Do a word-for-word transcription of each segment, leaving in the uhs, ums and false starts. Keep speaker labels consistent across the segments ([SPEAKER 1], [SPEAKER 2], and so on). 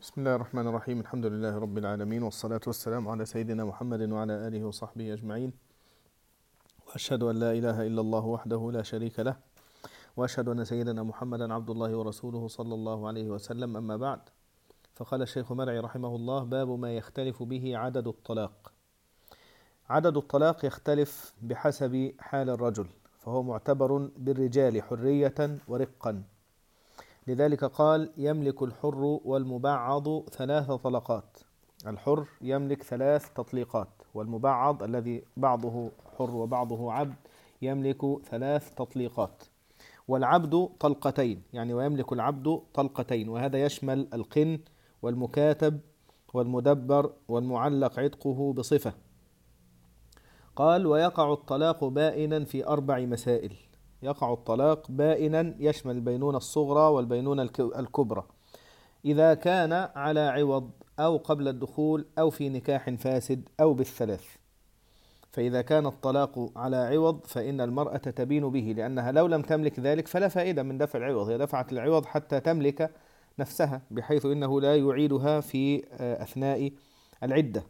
[SPEAKER 1] بسم الله الرحمن الرحيم. الحمد لله رب العالمين، والصلاة والسلام على سيدنا محمد وعلى آله وصحبه أجمعين. وأشهد أن لا إله إلا الله وحده لا شريك له، وأشهد أن سيدنا محمدا عبد الله ورسوله صلى الله عليه وسلم. أما بعد، فقال الشيخ مرعي رحمه الله: باب ما يختلف به عدد الطلاق. عدد الطلاق يختلف بحسب حال الرجل، فهو معتبر بالرجال حرية ورقا. لذلك قال: يملك الحر والمبعض ثلاث طلقات. الحر يملك ثلاث تطليقات، والمبعض الذي بعضه حر وبعضه عبد يملك ثلاث تطليقات. والعبد طلقتين، يعني ويملك العبد طلقتين، وهذا يشمل القن والمكاتب والمدبر والمعلق عتقه بصفة. قال: ويقع الطلاق بائنا في أربع مسائل. يقع الطلاق بائنا يشمل البينونة الصغرى والبينونة الكبرى، إذا كان على عوض أو قبل الدخول أو في نكاح فاسد أو بالثلاث. فإذا كان الطلاق على عوض فإن المرأة تبين به، لأنها لو لم تملك ذلك فلا فائدة من دفع العوض. هي دفعت العوض حتى تملك نفسها، بحيث إنه لا يعيدها في أثناء العدة.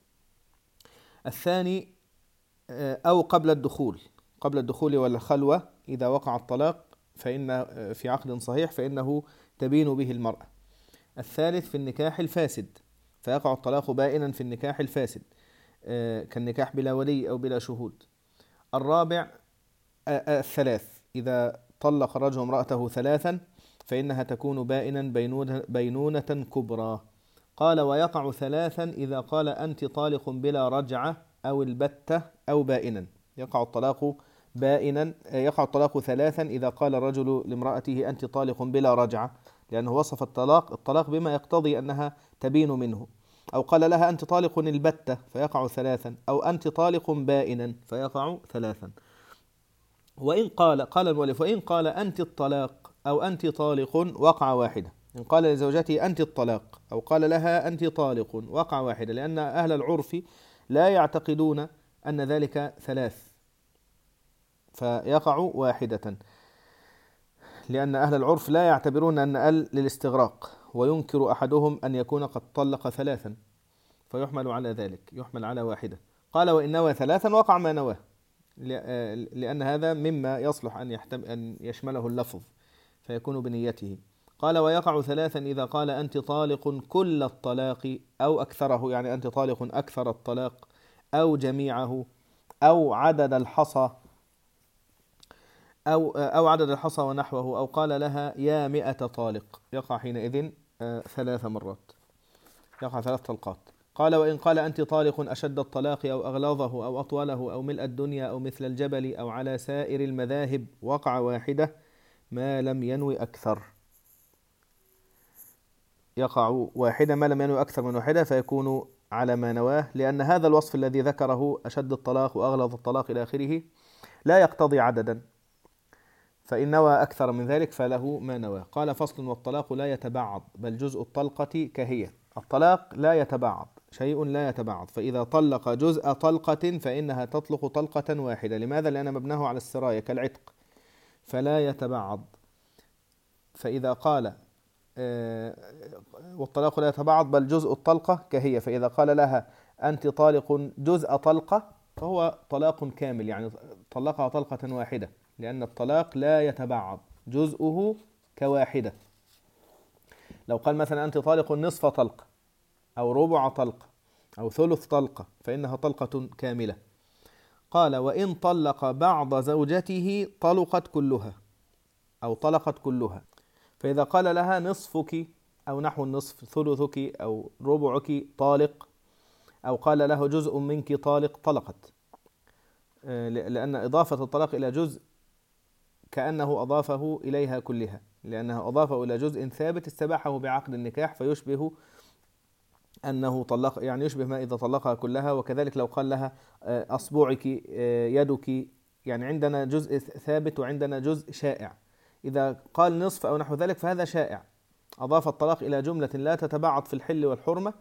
[SPEAKER 1] الثاني أو قبل الدخول قبل الدخول والخلوة، إذا وقع الطلاق فإن في عقد صحيح فإنه تبين به المرأة. الثالث في النكاح الفاسد، فيقع الطلاق بائنا في النكاح الفاسد كالنكاح بلا ولي أو بلا شهود. الرابع الثلاث، إذا طلق الرجل امرأته ثلاثا فإنها تكون بائنا بينونة كبرى. قال: ويقع ثلاثا إذا قال: أنت طالق بلا رجعة أو البتة أو بائنا. يقع الطلاق بائنا يقع الطلاق ثلاثا إذا قال الرجل لامرأته: أنت طالق بلا رجعة، لأنه وصف الطلاق الطلاق بما يقتضي أنها تبين منه. أو قال لها: أنت طالق البتة، فيقع ثلاثا. أو أنت طالق بائنا، فيقع ثلاثا. وإن قال قال المؤلف: وإن قال أنت الطلاق أو أنت طالق، وقع واحدة. إن قال لزوجته أنت الطلاق أو قال لها أنت طالق، وقع واحدة، لأن أهل العرف لا يعتقدون أن ذلك ثلاث، فيقع واحدة، لأن أهل العرف لا يعتبرون أن ال للاستغراق، وينكر أحدهم أن يكون قد طلق ثلاثا، فيحمل على ذلك، يحمل على واحدة. قال: وإن نوى ثلاثا وقع ما نواه، لأن هذا مما يصلح أن يحتم أن يشمله اللفظ، فيكون بنيته. قال: ويقع ثلاثا إذا قال: أنت طالق كل الطلاق أو أكثره، يعني أنت طالق أكثر الطلاق أو جميعه أو عدد الحصى أو أو عدد الحصى ونحوه، أو قال لها: يا مئة طالق، يقع حينئذ ثلاث مرات، يقع ثلاث طلقات. قال: وإن قال: أنت طالق أشد الطلاق أو أغلظه أو أطوله أو ملء الدنيا أو مثل الجبل أو على سائر المذاهب، وقع واحدة ما لم ينوي أكثر. يقع واحدة ما لم ينوي أكثر من واحدة، فيكون على ما نواه، لأن هذا الوصف الذي ذكره أشد الطلاق وأغلظ الطلاق إلى آخره لا يقتضي عددا، فإن نوى أكثر من ذلك فله ما نواه. قال: فصل: والطلاق لا يتبعض، بل جزء الطلقة كهي. الطلاق لا يتبعض، شيء لا يتبعض، فإذا طلق جزء طلقة فإنها تطلق طلقة واحدة. لماذا؟ لأن مبناه على السراية كالعتق، فلا يتبعض. فإذا قال آه والطلاق لا يتبعض بل جزء الطلقة كهي، فإذا قال لها: أنت طالق جزء طلقة، فهو طلاق كامل، يعني طلقها طلقة واحدة، لأن الطلاق لا يتبعض، جزءه كواحدة. لو قال مثلا: أنت طالق نصف طلقة أو ربع طلقة أو ثلث طلقة، فإنها طلقة كاملة. قال: وإن طلق بعض زوجته طلقت كلها أو طلقت كلها. فإذا قال لها: نصفك أو نحو النصف، ثلثك أو ربعك طالق، أو قال له: جزء منك طالق، طلقت، لأن إضافة الطلاق إلى جزء كأنه أضافه إليها كلها، لأنه أضافه إلى جزء ثابت استباحه بعقد النكاح، فيشبه أنه طلق، يعني يشبه ما إذا طلقها كلها. وكذلك لو قال لها: أصبعك، يدك، يعني عندنا جزء ثابت وعندنا جزء شائع. إذا قال نصف أو نحو ذلك فهذا شائع، أضاف الطلاق إلى جملة لا تتبعض في الحل والحرمة،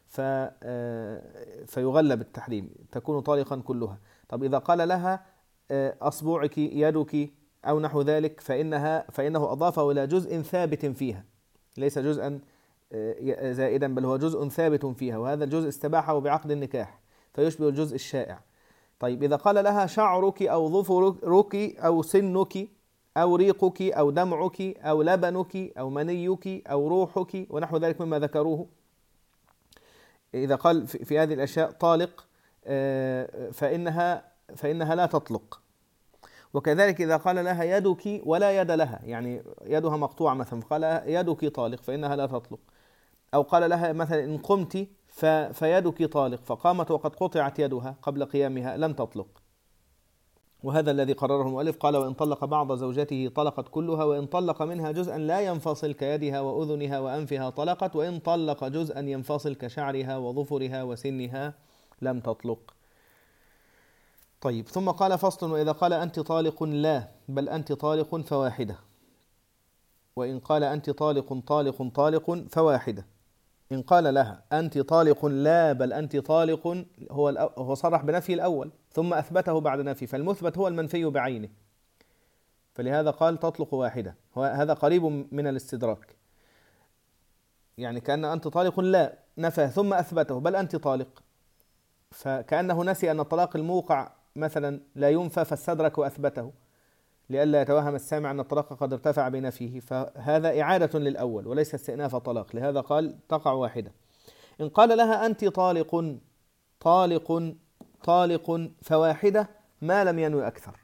[SPEAKER 1] فيغلب التحريم، تكون طالقا كلها. طب إذا قال لها: أصبعك، يدك أو نحو ذلك، فإنها فإنه أضافه إلى جزء ثابت فيها، ليس جزءا زائدا، بل هو جزء ثابت فيها، وهذا الجزء استباحه بعقد النكاح فيشبه الجزء الشائع. طيب إذا قال لها شعرك أو ظفرك أو سنك أو ريقك أو دمعك أو لبنك أو منيك أو روحك ونحو ذلك مما ذكروه، إذا قال في هذه الأشياء طالق فإنها فإنها لا تطلق. وكذلك إذا قال لها يدك ولا يد لها، يعني يدها مقطوعة مثلا، فقال يدك طالق فإنها لا تطلق. أو قال لها مثلا إن قمت فيدك طالق، فقامت وقد قطعت يدها قبل قيامها لم تطلق. وهذا الذي قرره المؤلف، قال وإن طلق بعض زوجته طلقت كلها، وإن طلق منها جزءا لا ينفصل كيدها وأذنها وأنفها طلقت، وإن طلق جزءا ينفصل كشعرها وظفرها وسنها لم تطلق. طيب ثم قال فصل: وإذا قال أنت طالق لا بل أنت طالق فواحدة. وإن قال أنت طالق طالق طالق فواحدة. إن قال لها أنت طالق لا بل أنت طالق، هو هو صرح بنفي الأول ثم أثبته بعد نفي، فالمثبت هو المنفي بعينه، فلهذا قال تطلق واحدة. هذا قريب من الاستدراك، يعني كأن أنت طالق لا نفى ثم أثبته بل أنت طالق، فكأنه نسي أن الطلاق الموقع مثلا لا ينفى فاستدرك وأثبته لئلا يتوهم السامع أن الطلاق قد ارتفع بنفيه، فهذا إعادة للأول وليس استئناف طلاق، لهذا قال تقع واحدة. إن قال لها أنت طالق طالق طالق فواحدة ما لم ينوي أكثر.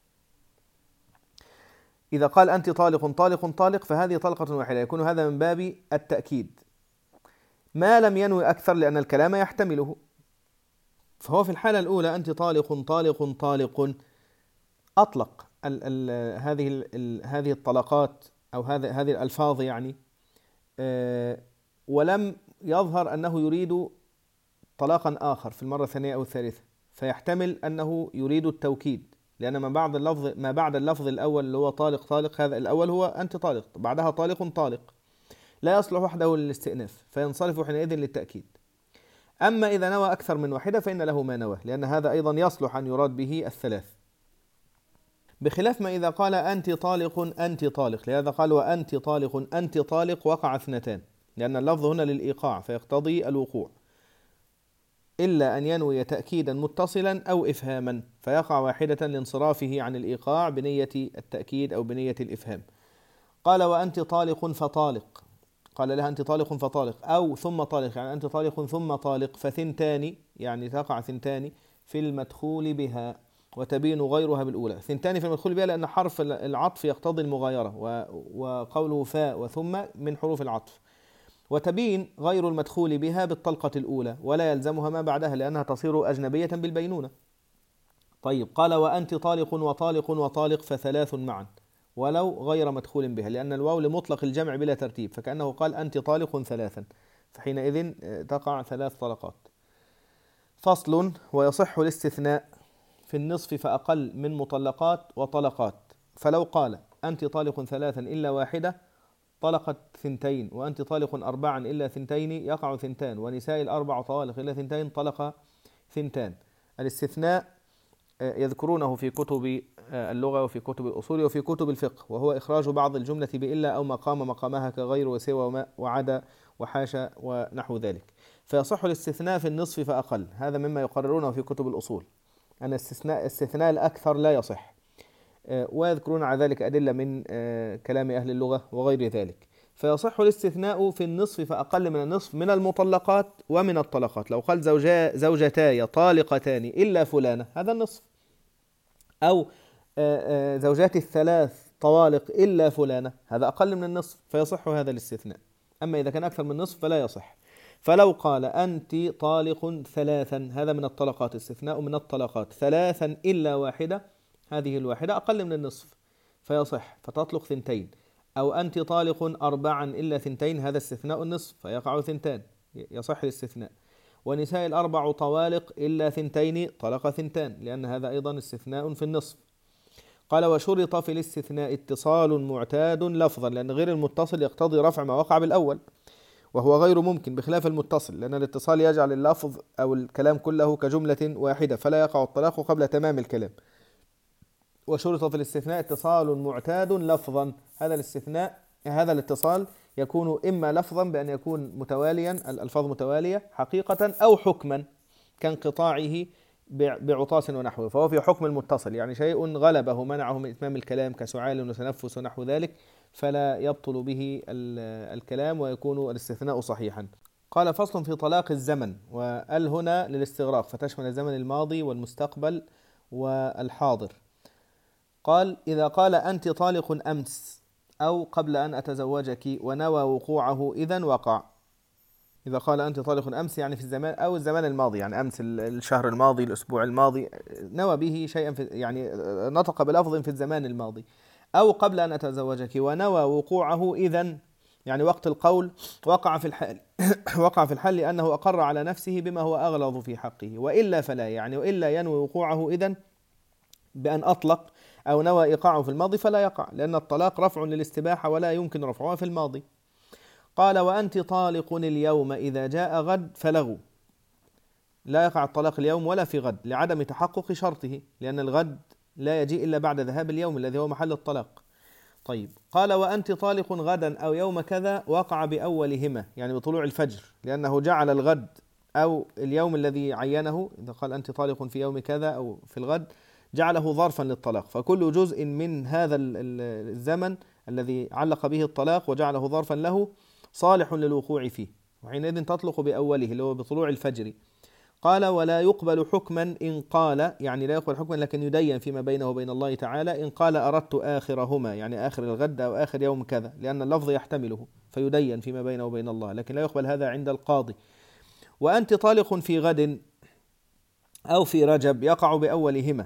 [SPEAKER 1] إذا قال أنت طالق طالق طالق فهذه طلقة واحدة، يكون هذا من باب التأكيد. ما لم ينوي أكثر لأن الكلام يحتمله، فهو في الحالة الأولى أنت طالق طالق طالق أطلق ال ال هذه ال هذه الطلقات أو هذه هذه الألفاظ يعني، أه ولم يظهر أنه يريد طلاقا آخر في المرة الثانية أو الثالثة، فيحتمل أنه يريد التوكيد، لأن ما بعد اللفظ ما بعد اللفظ الأول اللي هو طالق طالق، هذا الأول هو أنت طالق، بعدها طالق طالق، لا يصلح وحده للاستئناف فينصرف حينئذ للتأكيد. أما إذا نوى أكثر من واحدة فإن له ما نوى، لأن هذا أيضا يصلح أن يراد به الثلاث، بخلاف ما إذا قال أنت طالق أنت طالق، لهذا قال وأنت طالق أنت طالق وقع اثنتان، لأن اللفظ هنا للإيقاع فيقتضي الوقوع، إلا أن ينوي تأكيدا متصلا أو إفهاما فيقع واحدة لانصرافه عن الإيقاع بنية التأكيد أو بنية الإفهام. قال وأنت طالق فطالق، قال لها أنت طالق فطالق أو ثم طالق، يعني أنت طالق ثم طالق، فثنتان يعني تقع ثنتان في المدخول بها وتبين غيرها بالأولى. ثنتان في المدخول بها لأن حرف العطف يقتضي المغايرة، وقوله فاء وثم من حروف العطف، وتبين غير المدخول بها بالطلقة الأولى ولا يلزمها ما بعدها لأنها تصير أجنبية بالبينونة. طيب قال وأنت طالق وطالق وطالق فثلاث معا ولو غير مدخول بها، لأن الواو لمطلق الجمع بلا ترتيب، فكأنه قال أنت طالق ثلاثا، فحينئذ تقع ثلاث طلقات. فصل: ويصح الاستثناء في النصف فأقل من مطلقات وطلقات، فلو قال أنت طالق ثلاثا إلا واحدة طلقت ثنتين، وأنت طالق أربعا إلا ثنتين يقع ثنتان، ونساء الأربع طوالق إلا ثنتين طلق ثنتان. الاستثناء يذكرونه في كتب اللغة وفي كتب الأصول وفي كتب الفقه، وهو إخراج بعض الجملة بإلا أو مقام مقامها كغير وسوى وما وعدا وحاشا ونحو ذلك. فيصح الاستثناء في النصف فأقل، هذا مما يقررونه في كتب الأصول أن استثناء استثناء الأكثر لا يصح، ويذكرون على ذلك أدلة من كلام أهل اللغة وغير ذلك. فيصح الاستثناء في النصف فأقل من النصف من المطلقات ومن الطلقات. لو قال زوجا زوجتاي طالقتان إلا فلانة هذا النصف، أو زوجات الثلاث طوالق إلا فلانة هذا أقل من النصف فيصح هذا الاستثناء. أما إذا كان أكثر من النصف فلا يصح. فلو قال أنت طالق ثلاثا هذا من الطلقات، استثناء من الطلقات، ثلاثا إلا واحدة هذه الواحدة أقل من النصف فيصح فتطلق ثنتين، أو أنت طالق أربعا إلا ثنتين هذا استثناء النصف فيقع ثنتان يصح الاستثناء. ونساء الأربع طوالق إلا ثنتين طلق ثنتان لأن هذا أيضا استثناء في النصف. قال وشرط في الاستثناء اتصال معتاد لفظا، لأن غير المتصل يقتضي رفع ما وقع بالأول وهو غير ممكن بخلاف المتصل، لأن الاتصال يجعل اللفظ أو الكلام كله كجملة واحدة فلا يقع الطلاق قبل تمام الكلام. وشرط في الاستثناء اتصال معتاد لفظا، هذا الاستثناء هذا الاتصال يكون إما لفظا بأن يكون متواليا، الألفاظ متوالية حقيقة، أو حكما كانقطاعه بعطاس ونحوه، فهو في حكم المتصل، يعني شيء غلبه منعه من إتمام الكلام كسعال وتنفس ونحو ذلك، فلا يبطل به الكلام ويكون الاستثناء صحيحا. قال: فصل في طلاق الزمن، وال هنا للاستغراق فتشمل الزمن الماضي والمستقبل والحاضر. قال: إذا قال أنت طالق أمس أو قبل أن أتزوجك ونوى وقوعه إذن وقع. إذا قال أنت طالق أمس يعني في الزمان أو الزمان الماضي، يعني أمس الشهر الماضي الأسبوع الماضي، نوى به شيئا في يعني نطق بلفظ في الزمان الماضي، أو قبل أن أتزوجك ونوى وقوعه إذن يعني وقت القول وقع في الحال وقع في الحال لأنه أقر على نفسه بما هو أغلظ في حقه، وإلا فلا، يعني وإلا ينوي وقوعه إذن بأن أطلق أو نوى إيقاعه في الماضي فلا يقع، لأن الطلاق رفع للاستباحة ولا يمكن رفعها في الماضي. قال: وأنت طالق اليوم إذا جاء غد فلغوا، لا يقع الطلاق اليوم ولا في غد لعدم تحقق شرطه، لأن الغد لا يجيء إلا بعد ذهاب اليوم الذي هو محل الطلاق. طيب، قال: وأنت طالق غدا أو يوم كذا، وقع بأولهما يعني بطلوع الفجر، لأنه جعل الغد أو اليوم الذي عينه، إذا قال أنت طالق في يوم كذا أو في الغد، جعله ظرفا للطلاق، فكل جزء من هذا الزمن الذي علق به الطلاق وجعله ظرفا له صالح للوقوع فيه، وحينئذ تطلق بأوله اللي هو بطلوع الفجر. قال: ولا يقبل حكما إن قال، يعني لا يقبل حكما لكن يدين فيما بينه وبين الله تعالى، إن قال أردت آخرهما يعني آخر الغد أو آخر يوم كذا، لأن اللفظ يحتمله فيدين فيما بينه وبين الله، لكن لا يقبل هذا عند القاضي. وأنت طالق في غد أو في رجب، يقع بأولهما،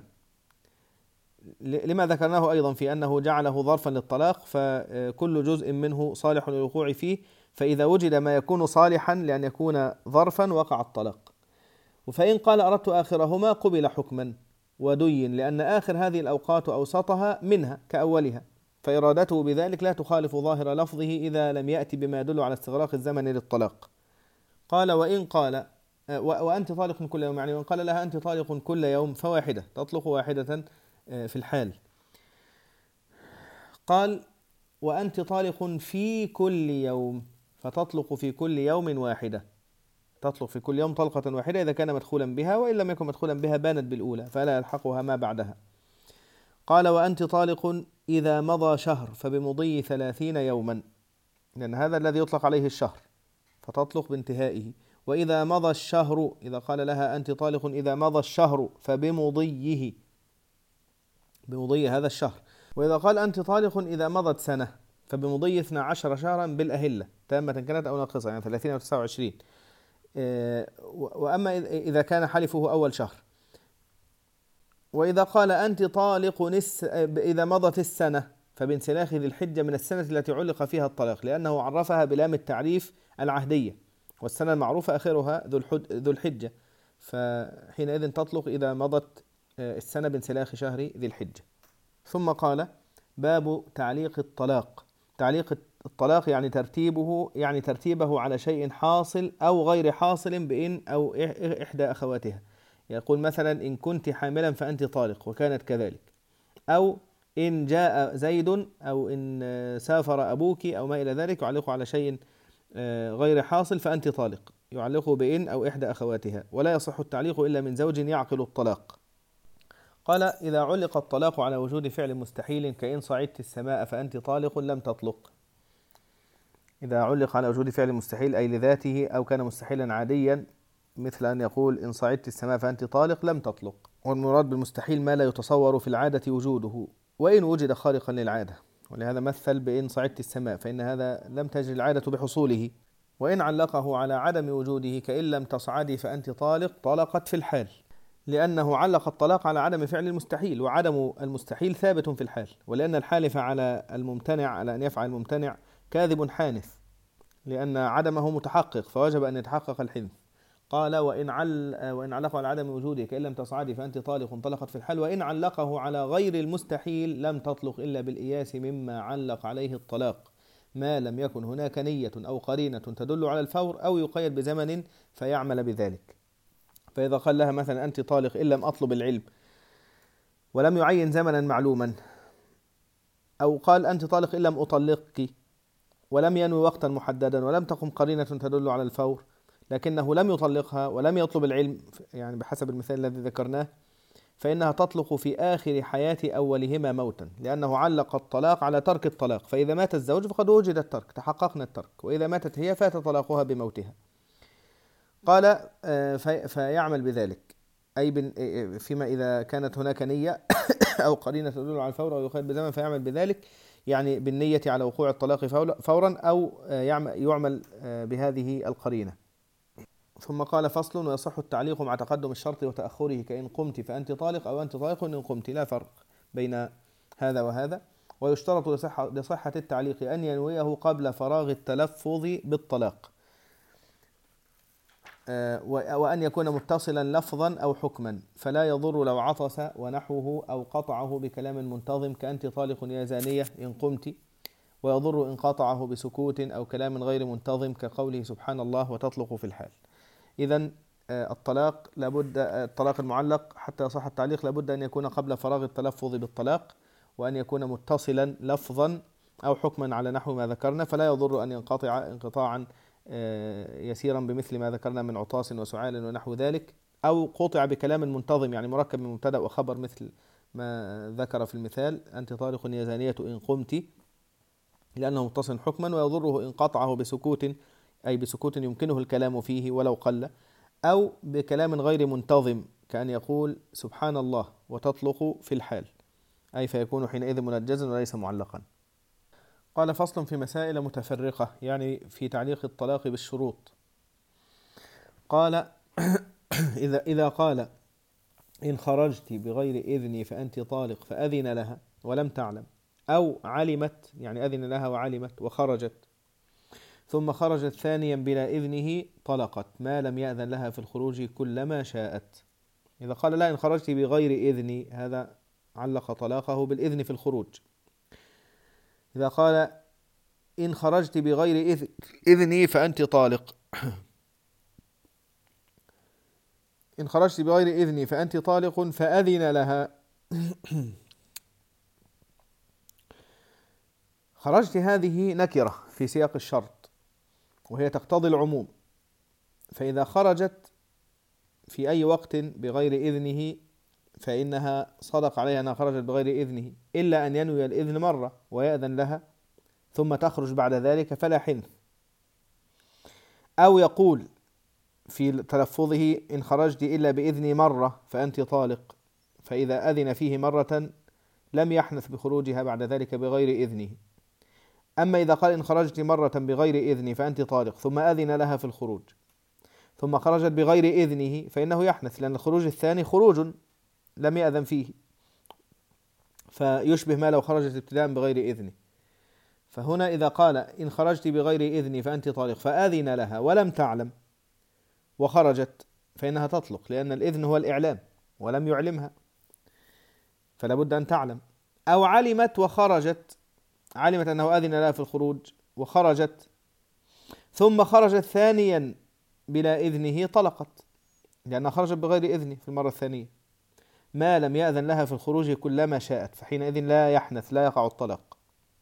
[SPEAKER 1] لما ذكرناه أيضا في أنه جعله ظرفا للطلاق، فكل جزء منه صالح للوقوع فيه، فإذا وجد ما يكون صالحا لأن يكون ظرفا وقع الطلاق. فإن قال أردت آخرهما قبل حكما ودين، لأن آخر هذه الأوقات أوسطها منها كأولها، فإرادته بذلك لا تخالف ظاهر لفظه إذا لم يأتي بما يدل على استغراق الزمن للطلاق. قال: وإن قال وأنت طالق كل يوم، يعني وإن قال لها أنت طالق كل يوم فواحدة، تطلق واحدة في الحال. قال: وأنت طالق في كل يوم، فتطلق في كل يوم واحدة، تطلق في كل يوم طلقة واحدة إذا كان مدخولا بها، وإن لم يكن مدخولا بها بانت بالأولى فلا يلحقها ما بعدها. قال: وأنت طالق إذا مضى شهر فبمضي ثلاثين يوما، لأن هذا الذي يطلق عليه الشهر، فتطلق بانتهائه. وإذا مضى الشهر، إذا قال لها أنت طالق إذا مضى الشهر فبمضيه، بمضي هذا الشهر. وإذا قال أنت طالق إذا مضت سنة فبمضي اثنا عشر شهرا بالأهلة تامة كانت أو ناقصة، يعني ثلاثين أو تسعة وعشرين. وأما إذا كان حلفه أول شهر. وإذا قال أنت طالق نس إذا مضت السنة فبانسلاخ ذي الحجة من السنة التي علق فيها الطلاق، لأنه عرفها بلام التعريف العهدية، والسنة المعروفة آخرها ذو الحجة، فحينئذ تطلق إذا مضت السنة بانسلاخ شهر ذي الحجة. ثم قال: باب تعليق الطلاق. تعليق الطلاق يعني ترتيبه يعني ترتيبه على شيء حاصل أو غير حاصل بإن أو إحدى أخواتها. يقول مثلا: إن كنت حاملا فأنت طالق، وكانت كذلك، أو إن جاء زيد، أو إن سافر أبوك، أو ما إلى ذلك، يعلقه على شيء غير حاصل فأنت طالق، يعلقه بإن أو إحدى أخواتها، ولا يصح التعليق إلا من زوج يعقل الطلاق. قال: إذا علق الطلاق على وجود فعل مستحيل كإن صعدت السماء فأنت طالق لم تطلق. إذا علق على وجود فعل مستحيل أي لذاته أو كان مستحيلا عاديا، مثل أن يقول إن صعدت السماء فأنت طالق لم تطلق. والمراد بالمستحيل ما لا يتصور في العادة وجوده وإن وجد خارقا للعادة، ولهذا مثل بإن صعدت السماء، فإن هذا لم تجري العادة بحصوله. وإن علقه على عدم وجوده كإن لم تصعدي فأنت طالق، طلقت في الحال، لأنه علق الطلاق على عدم فعل المستحيل، وعدم المستحيل ثابت في الحال، ولأن الحالف على الممتنع على أن يفعل الممتنع كاذب حانث، لأن عدمه متحقق فوجب أن يتحقق الحنث. قال: وإن عل وإن علقه على عدم وجوده كإن لم تصعدي فأنت طالق، طلقت في الحال. وإن علقه على غير المستحيل لم تطلق إلا بالإياس مما علق عليه الطلاق، ما لم يكن هناك نية أو قرينة تدل على الفور، أو يقيد بزمن فيعمل بذلك. فإذا قال لها مثلا أنت طالق إن لم أطلب العلم، ولم يعين زمنا معلوما، أو قال أنت طالق إن لم أطلقك، ولم ينوي وقتا محددا ولم تقم قرينة تدل على الفور، لكنه لم يطلقها ولم يطلب العلم يعني بحسب المثال الذي ذكرناه، فإنها تطلق في آخر حياة أولهما موتا، لأنه علق الطلاق على ترك الطلاق، فإذا مات الزوج فقد وجد الترك، تحققنا الترك، وإذا ماتت هي فات طلاقها بموتها. قال فيعمل بذلك، أي فيما إذا كانت هناك نية أو قرينة تدل على الفور أو يقيد بزمن فيعمل بذلك، يعني بالنية على وقوع الطلاق فورا، أو يعمل بهذه القرينة. ثم قال فصل: ويصح التعليق مع تقدم الشرط وتأخره، كإن قمت فأنت طالق أو أنت طالق إن قمت، لا فرق بين هذا وهذا. ويشترط لصحة, لصحة التعليق أن ينويه قبل فراغ التلفظ بالطلاق، وأن يكون متصلا لفظا أو حكما، فلا يضر لو عطس ونحوه أو قطعه بكلام منتظم كأنت طالق يا زانية إن قمت، ويضر إن قطعه بسكوت أو كلام غير منتظم كقوله سبحان الله وتطلق في الحال. إذن الطلاق لابد الطلاق المعلق حتى يصح التعليق لابد أن يكون قبل فراغ التلفظ بالطلاق، وأن يكون متصلا لفظا أو حكما على نحو ما ذكرنا، فلا يضر أن ينقطع انقطاعا يسيرا بمثل ما ذكرنا من عطاس وسعال ونحو ذلك، أو قطع بكلام منتظم يعني مركب من مبتدأ وخبر مثل ما ذكر في المثال أنت طالق يا زانية إن قمت، لأنه متصل حكما. ويضره إن قطعه بسكوت، أي بسكوت يمكنه الكلام فيه ولو قل، أو بكلام غير منتظم كأن يقول سبحان الله وتطلق في الحال، أي فيكون حينئذ منجزا وليس معلقا. قال فصل في مسائل متفرقة، يعني في تعليق الطلاق بالشروط. قال إذا إذا قال إن خرجت بغير إذني فأنت طالق فأذن لها ولم تعلم، أو علمت يعني أذن لها وعلمت وخرجت، ثم خرجت ثانيا بلا إذنه طلقت ما لم يأذن لها في الخروج كلما شاءت. إذا قال لا إن خرجت بغير إذني، هذا علق طلاقه بالإذن في الخروج. إذا قال إن خرجت بغير إذني فأنت طالق إن خرجت بغير إذني فأنت طالق فأذن لها خرجت هذه نكرة في سياق الشرط، وهي تقتضي العموم، فإذا خرجت في أي وقت بغير إذنه فإنها صدق عليها أنها خرجت بغير إذنه، إلا أن ينوي الإذن مرة ويأذن لها ثم تخرج بعد ذلك فلا حنث. أو يقول في تلفظه إن خرجت إلا بإذني مرة فأنت طالق، فإذا أذن فيه مرة لم يحنث بخروجها بعد ذلك بغير إذنه. أما إذا قال إن خرجت مرة بغير إذني فأنت طالق ثم أذن لها في الخروج ثم خرجت بغير إذنه فإنه يحنث، لأن الخروج الثاني خروج لم يأذن فيه، فيشبه ما لو خرجت ابتداء بغير إذنه. فهنا إذا قال إن خرجت بغير إذني فأنت طالق فأذن لها ولم تعلم وخرجت فإنها تطلق، لأن الإذن هو الإعلام ولم يعلمها فلا بد أن تعلم. أو علمت وخرجت، علمت أنه أذن لها في الخروج وخرجت ثم خرجت ثانيا بلا إذنه طلقت، لأنها خرجت بغير إذنه في المرة الثانية ما لم يأذن لها في الخروج كلما شاءت، فحينئذ لا يحنث لا يقع الطلاق.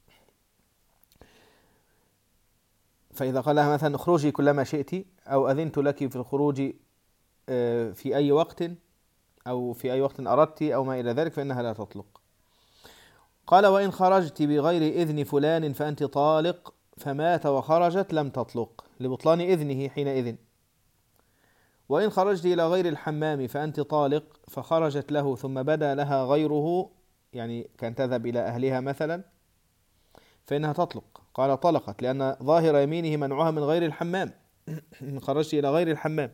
[SPEAKER 1] فإذا قال لها مثلا اخرجي كلما شئت أو أذنت لك في الخروج في أي وقت أو في أي وقت أردت أو ما إلى ذلك فإنها لا تطلق. قال وإن خرجت بغير إذن فلان فأنت طالق فمات وخرجت لم تطلق لبطلان إذنه حينئذ. وإن خرجت إلى غير الحمام فأنت طالق فخرجت له ثم بدا لها غيره، يعني كان تذهب إلى أهلها مثلا، فإنها تطلق. قال طلقت لأن ظاهر يمينه منعها من غير الحمام إن خرجت إلى غير الحمام،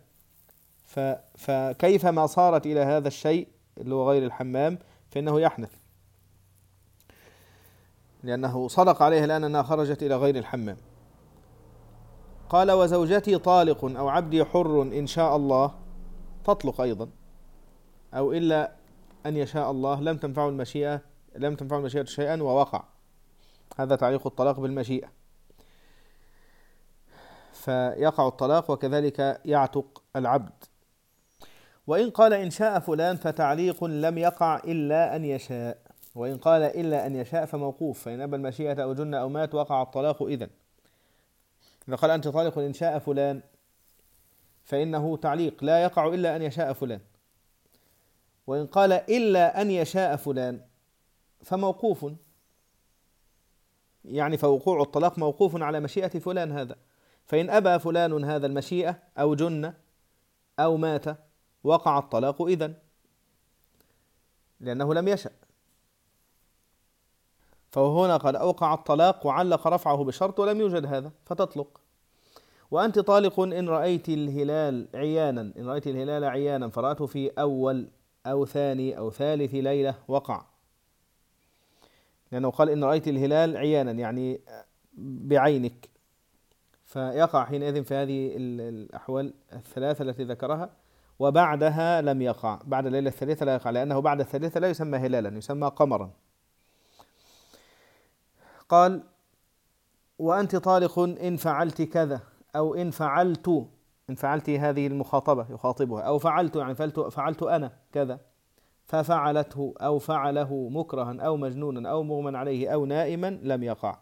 [SPEAKER 1] فكيف ما صارت إلى هذا الشيء اللي هو غير الحمام فإنه يحنث، لأنه صدق عليها الآن أنها خرجت إلى غير الحمام. قال وزوجتي طالق أو عبدي حر إن شاء الله تطلق أيضا، أو إلا أن يشاء الله لم تنفع المشيئة لم تنفع المشيئة شيئا ووقع، هذا تعليق الطلاق بالمشيئة، فيقع الطلاق وكذلك يعتق العبد. وإن قال إن شاء فلان فتعليق لم يقع إلا أن يشاء، وإن قال إلا أن يشاء فموقوف، فإن أبى المشيئة أو جن أو مات وقع الطلاق إذن. إذا قال أنت طالق إن شاء فلان فإنه تعليق لا يقع إلا أن يشاء فلان، وإن قال إلا أن يشاء فلان فموقوف، يعني فوقوع الطلاق موقوف على مشيئة فلان هذا، فإن أبى فلان هذا المشيئة أو جن أو مات وقع الطلاق إذن، لأنه لم يشأ. فهنا قد أوقع الطلاق وعلق رفعه بشرط ولم يوجد هذا فتطلق. وأنت طالق إن رأيت الهلال عيانا، إن رأيت الهلال عيانا فرأته في أول أو ثاني أو ثالث ليلة وقع، لأنه قال إن رأيت الهلال عيانا يعني بعينك، فيقع حينئذ في هذه الأحوال الثلاثة التي ذكرها. وبعدها لم يقع، بعد الليلة الثالثة لا يقع، لأنه بعد الثالثة لا يسمى هلالا، يسمى قمرا. قال وأنت طالق إن فعلت كذا أو إن فعلت، إن فعلت هذه المخاطبة يخاطبها، أو فعلت يعني فعلت, فعلت أنا كذا، ففعلته أو فعله مكرها أو مجنونا أو مغمى عليه أو نائما لم يقع،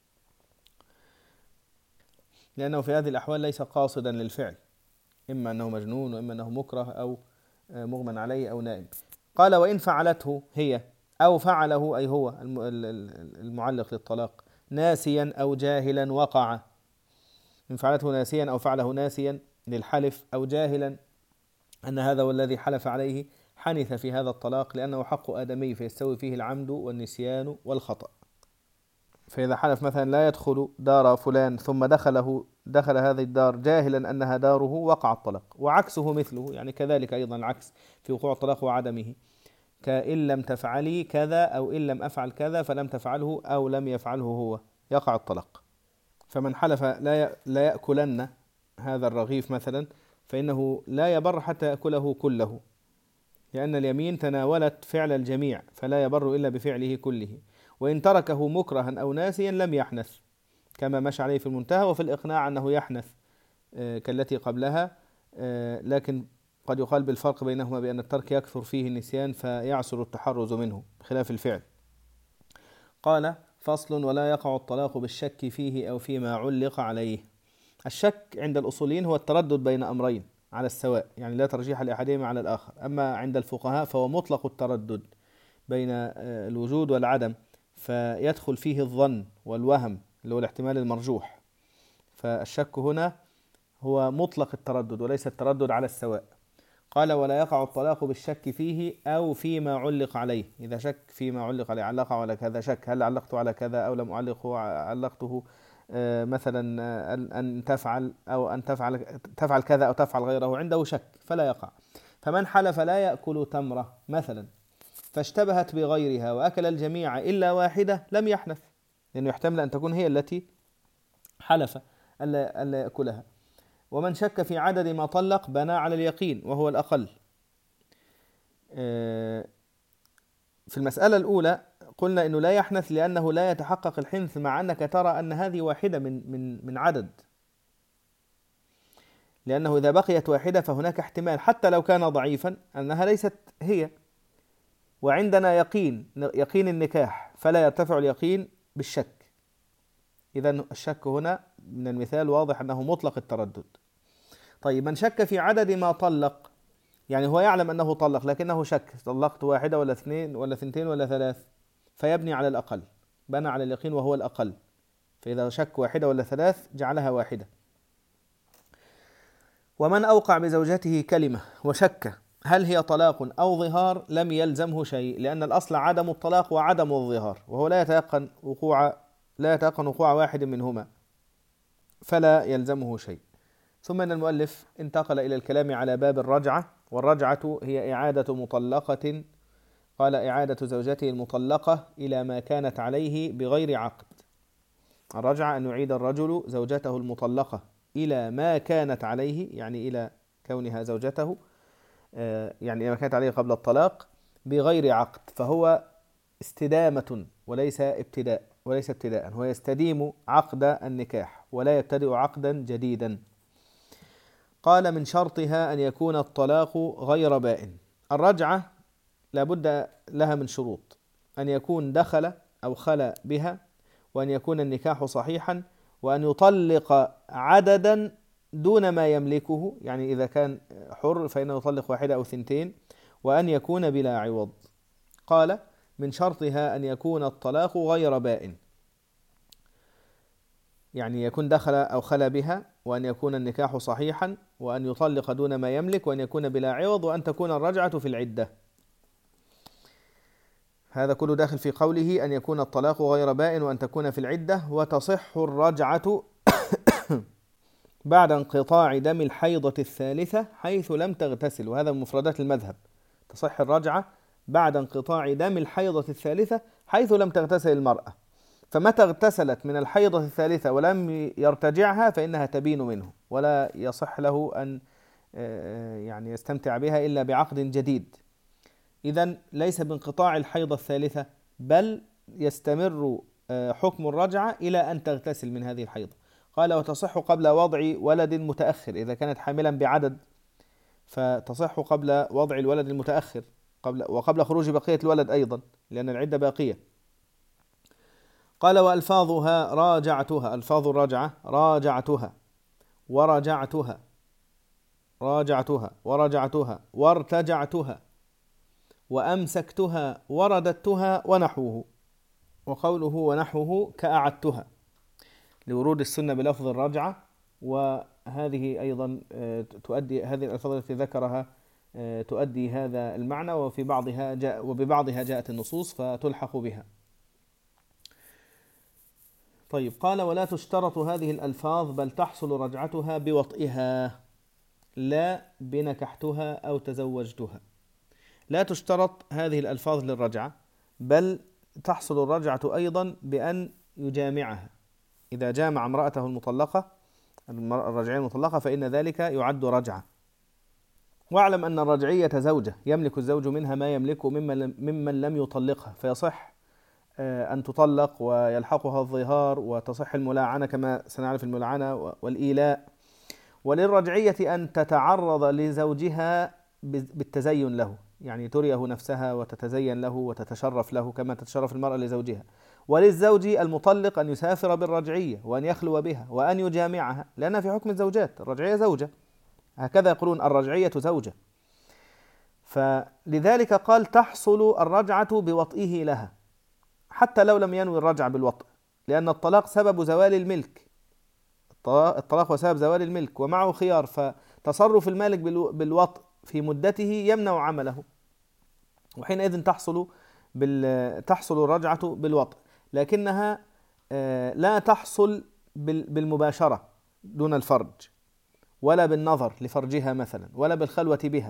[SPEAKER 1] لأنه في هذه الأحوال ليس قاصدا للفعل، إما أنه مجنون وإما أنه مكره أو مغمى عليه أو نائم. قال وإن فعلته هي أو فعله أي هو المعلق للطلاق ناسيا أو جاهلا وقع. إن فعلته ناسيا أو فعله ناسيا للحلف أو جاهلا أن هذا هو الذي حلف عليه حنث في هذا الطلاق، لأنه حق آدمي فيستوي فيه العمد والنسيان والخطأ. فإذا حلف مثلا لا يدخل دار فلان ثم دخله دخل هذه الدار جاهلا أنها داره وقع الطلاق، وعكسه مثله، يعني كذلك أيضا العكس في وقوع الطلاق وعدمه، كإن لم تفعلي كذا أو إن لم أفعل كذا فلم تفعله أو لم يفعله هو يقع الطلاق. فمن حلف لا لا يأكلن هذا الرغيف مثلا فإنه لا يبر حتى يأكله كله، لأن اليمين تناولت فعل الجميع فلا يبر إلا بفعله كله. وإن تركه مكرها أو ناسيا لم يحنث، كما مشى عليه في المنتهى، وفي الإقناع أنه يحنث كالتي قبلها، لكن قد يقال بالفرق بينهما بأن الترك يكثر فيه النسيان فيعسر التحرز منه خلاف الفعل. قال فصل ولا يقع الطلاق بالشك فيه أو فيما علق عليه. الشك عند الأصوليين هو التردد بين أمرين على السواء، يعني لا ترجيح لأحدهما على الآخر. أما عند الفقهاء فهو مطلق التردد بين الوجود والعدم، فيدخل فيه الظن والوهم اللي هو الاحتمال المرجوح. فالشك هنا هو مطلق التردد وليس التردد على السواء. قال ولا يقع الطلاق بالشك فيه أو فيما علق عليه. إذا شك فيما علق عليه، علق على كذا، شك هل علقت على كذا أو لم أعلقه، علقته مثلا أن تفعل أو أن تفعل تفعل كذا أو تفعل غيره، عنده شك فلا يقع. فمن حلف لا يأكل تمرة مثلا فاشتبهت بغيرها وأكل الجميع إلا واحدة لم يحنث، لأنه يحتمل أن تكون هي التي حلف ألا ألا يأكلها. ومن شك في عدد ما طلق بنى على اليقين وهو الأقل. في المسألة الأولى قلنا إنه لا يحنث لأنه لا يتحقق الحنث مع أنك ترى أن هذه واحدة من من من عدد، لأنه إذا بقيت واحدة فهناك احتمال حتى لو كان ضعيفا أنها ليست هي، وعندنا يقين يقين النكاح فلا يرتفع اليقين بالشك. إذن الشك هنا من المثال واضح أنه مطلق التردد. طيب من شك في عدد ما طلق، يعني هو يعلم أنه طلق لكنه شك طلقت واحدة ولا اثنين ولا ثنتين ولا ثلاث، فيبني على الأقل، بنى على اليقين وهو الأقل، فإذا شك واحدة ولا ثلاث جعلها واحدة. ومن أوقع بزوجته كلمة وشك هل هي طلاق أو ظهار لم يلزمه شيء، لأن الأصل عدم الطلاق وعدم الظهار، وهو لا يتيقن وقوع لا يتيقن وقوع واحد منهما فلا يلزمه شيء. ثم أن المؤلف انتقل إلى الكلام على باب الرجعة، والرجعة هي إعادة مطلقة، قال إعادة زوجته المطلقة إلى ما كانت عليه بغير عقد. الرجعة أن يعيد الرجل زوجته المطلقة إلى ما كانت عليه، يعني إلى كونها زوجته، يعني ما كانت عليه قبل الطلاق بغير عقد، فهو استدامة وليس ابتداء وليس ابتداء هو يستديم عقد النكاح ولا يبتدئ عقدا جديدا. قال من شرطها أن يكون الطلاق غير بائن. الرجعة لابد لها من شروط: أن يكون دخل أو خلى بها، وأن يكون النكاح صحيحا، وأن يطلق عددا دون ما يملكه، يعني إذا كان حر فإنه يطلق واحدة أو ثنتين، وأن يكون بلا عوض. قال: من شرطها أن يكون الطلاق غير بائن، يعني يكون دخل أو خلا بها، وأن يكون النكاح صحيحا، وأن يطلق دون ما يملك، وأن يكون بلا عوض، وأن تكون الرجعة في العدة. هذا كله داخل في قوله أن يكون الطلاق غير بائن وأن تكون في العدة. وتصح الرجعة بعد انقطاع دم الحيضة الثالثة حيث لم تغتسل، وهذا من مفردات المذهب. تصح الرجعة بعد انقطاع دم الحيضة الثالثة حيث لم تغتسل المرأة، فمتى اغتسلت من الحيضة الثالثة ولم يرتجعها فإنها تبين منه، ولا يصح له أن يعني يستمتع بها إلا بعقد جديد. إذن ليس بانقطاع الحيضة الثالثة، بل يستمر حكم الرجعة إلى أن تغتسل من هذه الحيضة. قال: وتصح قبل وضع ولد متأخر، إذا كانت حاملا بعدد فتصح قبل وضع الولد المتأخر، قبل وقبل خروج بقية الولد أيضا، لأن العدة باقية. قال: وألفاظها راجعتها، ألفاظ الرجعة: راجعتها، ورجعتها، راجعتها ورجعتها، وارتجعتها، وأمسكتها، ورددتها، ونحوه. وقوله ونحوه كأعدتها، لورود السنة بلفظ الرجعة، وهذه أيضا تؤدي، هذه الألفاظ التي ذكرها تؤدي هذا المعنى، وفي بعضها جاء وببعضها جاءت النصوص فتلحق بها. طيب، قال: ولا تشترط هذه الألفاظ بل تحصل رجعتها بوطئها، لا بنكحتها أو تزوجتها. لا تشترط هذه الألفاظ للرجعة، بل تحصل الرجعة أيضا بأن يجامعها. إذا جامع امرأته المطلقة، الرجعية المطلقة، فإن ذلك يعد رجعة. واعلم أن الرجعية زوجة، يملك الزوج منها ما يملكه ممن لم يطلقها، فيصح أن تطلق ويلحقها الظهار، وتصح الملاعنة كما سنعرف الملاعنة والإيلاء. وللرجعية أن تتعرض لزوجها بالتزين له، يعني تريه نفسها وتتزين له وتتشرف له كما تتشرف المرأة لزوجها. وللزوج المطلق أن يسافر بالرجعية وأن يخلو بها وأن يجامعها، لأنها في حكم الزوجات، الرجعية زوجة، هكذا يقولون الرجعية زوجة. فلذلك قال: تحصل الرجعة بوطئه لها، حتى لو لم ينوي الرجعة بالوطء، لأن الطلاق سبب زوال الملك، الطلاق هو سبب زوال الملك، ومعه خيار، فتصرف المالك بالوطء في مدته يمنع عمله، وحينئذ تحصل بال... تحصل الرجعة بالوطء، لكنها لا تحصل بالمباشرة دون الفرج، ولا بالنظر لفرجها مثلا، ولا بالخلوة بها.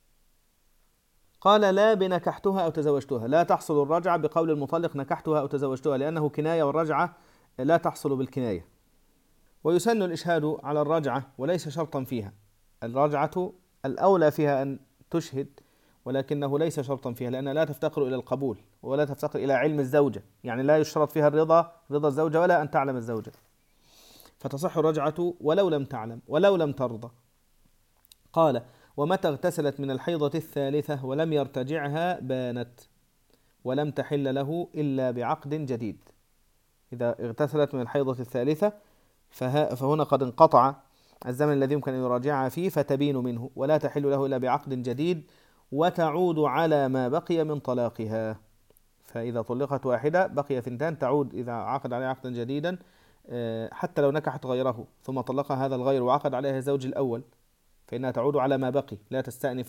[SPEAKER 1] قال: لا بنكحتها أو تزوجتها، لا تحصل الرجعة بقول المطلق نكحتها أو تزوجتها، لأنه كناية، والرجعة لا تحصل بالكناية. ويسن الإشهاد على الرجعة وليس شرطا فيها، الرجعة الأولى فيها أن تشهد، ولكنه ليس شرطا فيها، لأنها لا تفتقر إلى القبول ولا تفتقر إلى علم الزوجة، يعني لا يشترط فيها الرضا رضا الزوجة ولا أن تعلم الزوجة، فتصح الرجعة ولو لم تعلم ولو لم ترضى. قال: ومتى اغتسلت من الحيضة الثالثة ولم يرتجعها بانت، ولم تحل له إلا بعقد جديد. إذا اغتسلت من الحيضة الثالثة فهنا قد انقطع الزمن الذي يمكن أن يراجعها فيه، فتبين منه، ولا تحل له إلا بعقد جديد، وتعود على ما بقي من طلاقها. فإذا طلقت واحدة بقي ثنتان، تعود إذا عقد عليها عقدا جديدا، حتى لو نكحت غيره ثم طلقها هذا الغير وعقد عليها الزوج الأول، فإنها تعود على ما بقي، لا تستأنف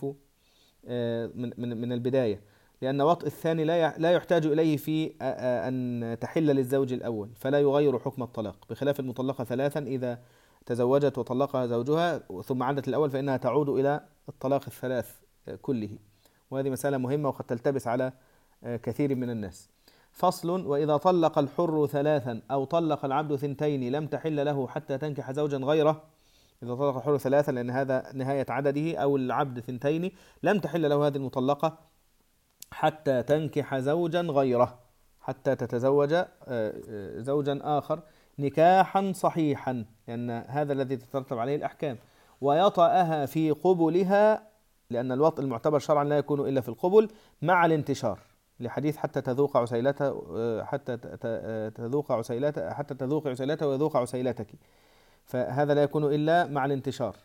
[SPEAKER 1] من من من البداية، لأن وطء الثاني لا لا يحتاج إليه في أن تحل للزوج الأول، فلا يغير حكم الطلاق، بخلاف المطلقة ثلاثا إذا تزوجت وطلقها زوجها ثم عادت الأول فإنها تعود إلى الطلاق الثلاث كله. وهذه مسألة مهمة وقد تلتبس على كثير من الناس. فصل: وإذا طلق الحر ثلاثا أو طلق العبد ثنتين لم تحل له حتى تنكح زوجا غيره. إذا طلق الحر ثلاثا لأن هذا نهاية عدده، أو العبد ثنتين، لم تحل له هذه المطلقة حتى تنكح زوجا غيره، حتى تتزوج زوجا آخر نكاحا صحيحا، لأن هذا الذي تترتب عليه الأحكام. ويطأها في قبلها، لأن الوطء المعتبر شرعا لا يكون إلا في القبل مع الانتشار، لحديث حتى تذوق عسيلته، حتى تذوق عسيلته حتى تذوق عسيلته ويذوق عسيلتك، فهذا لا يكون إلا مع الانتشار.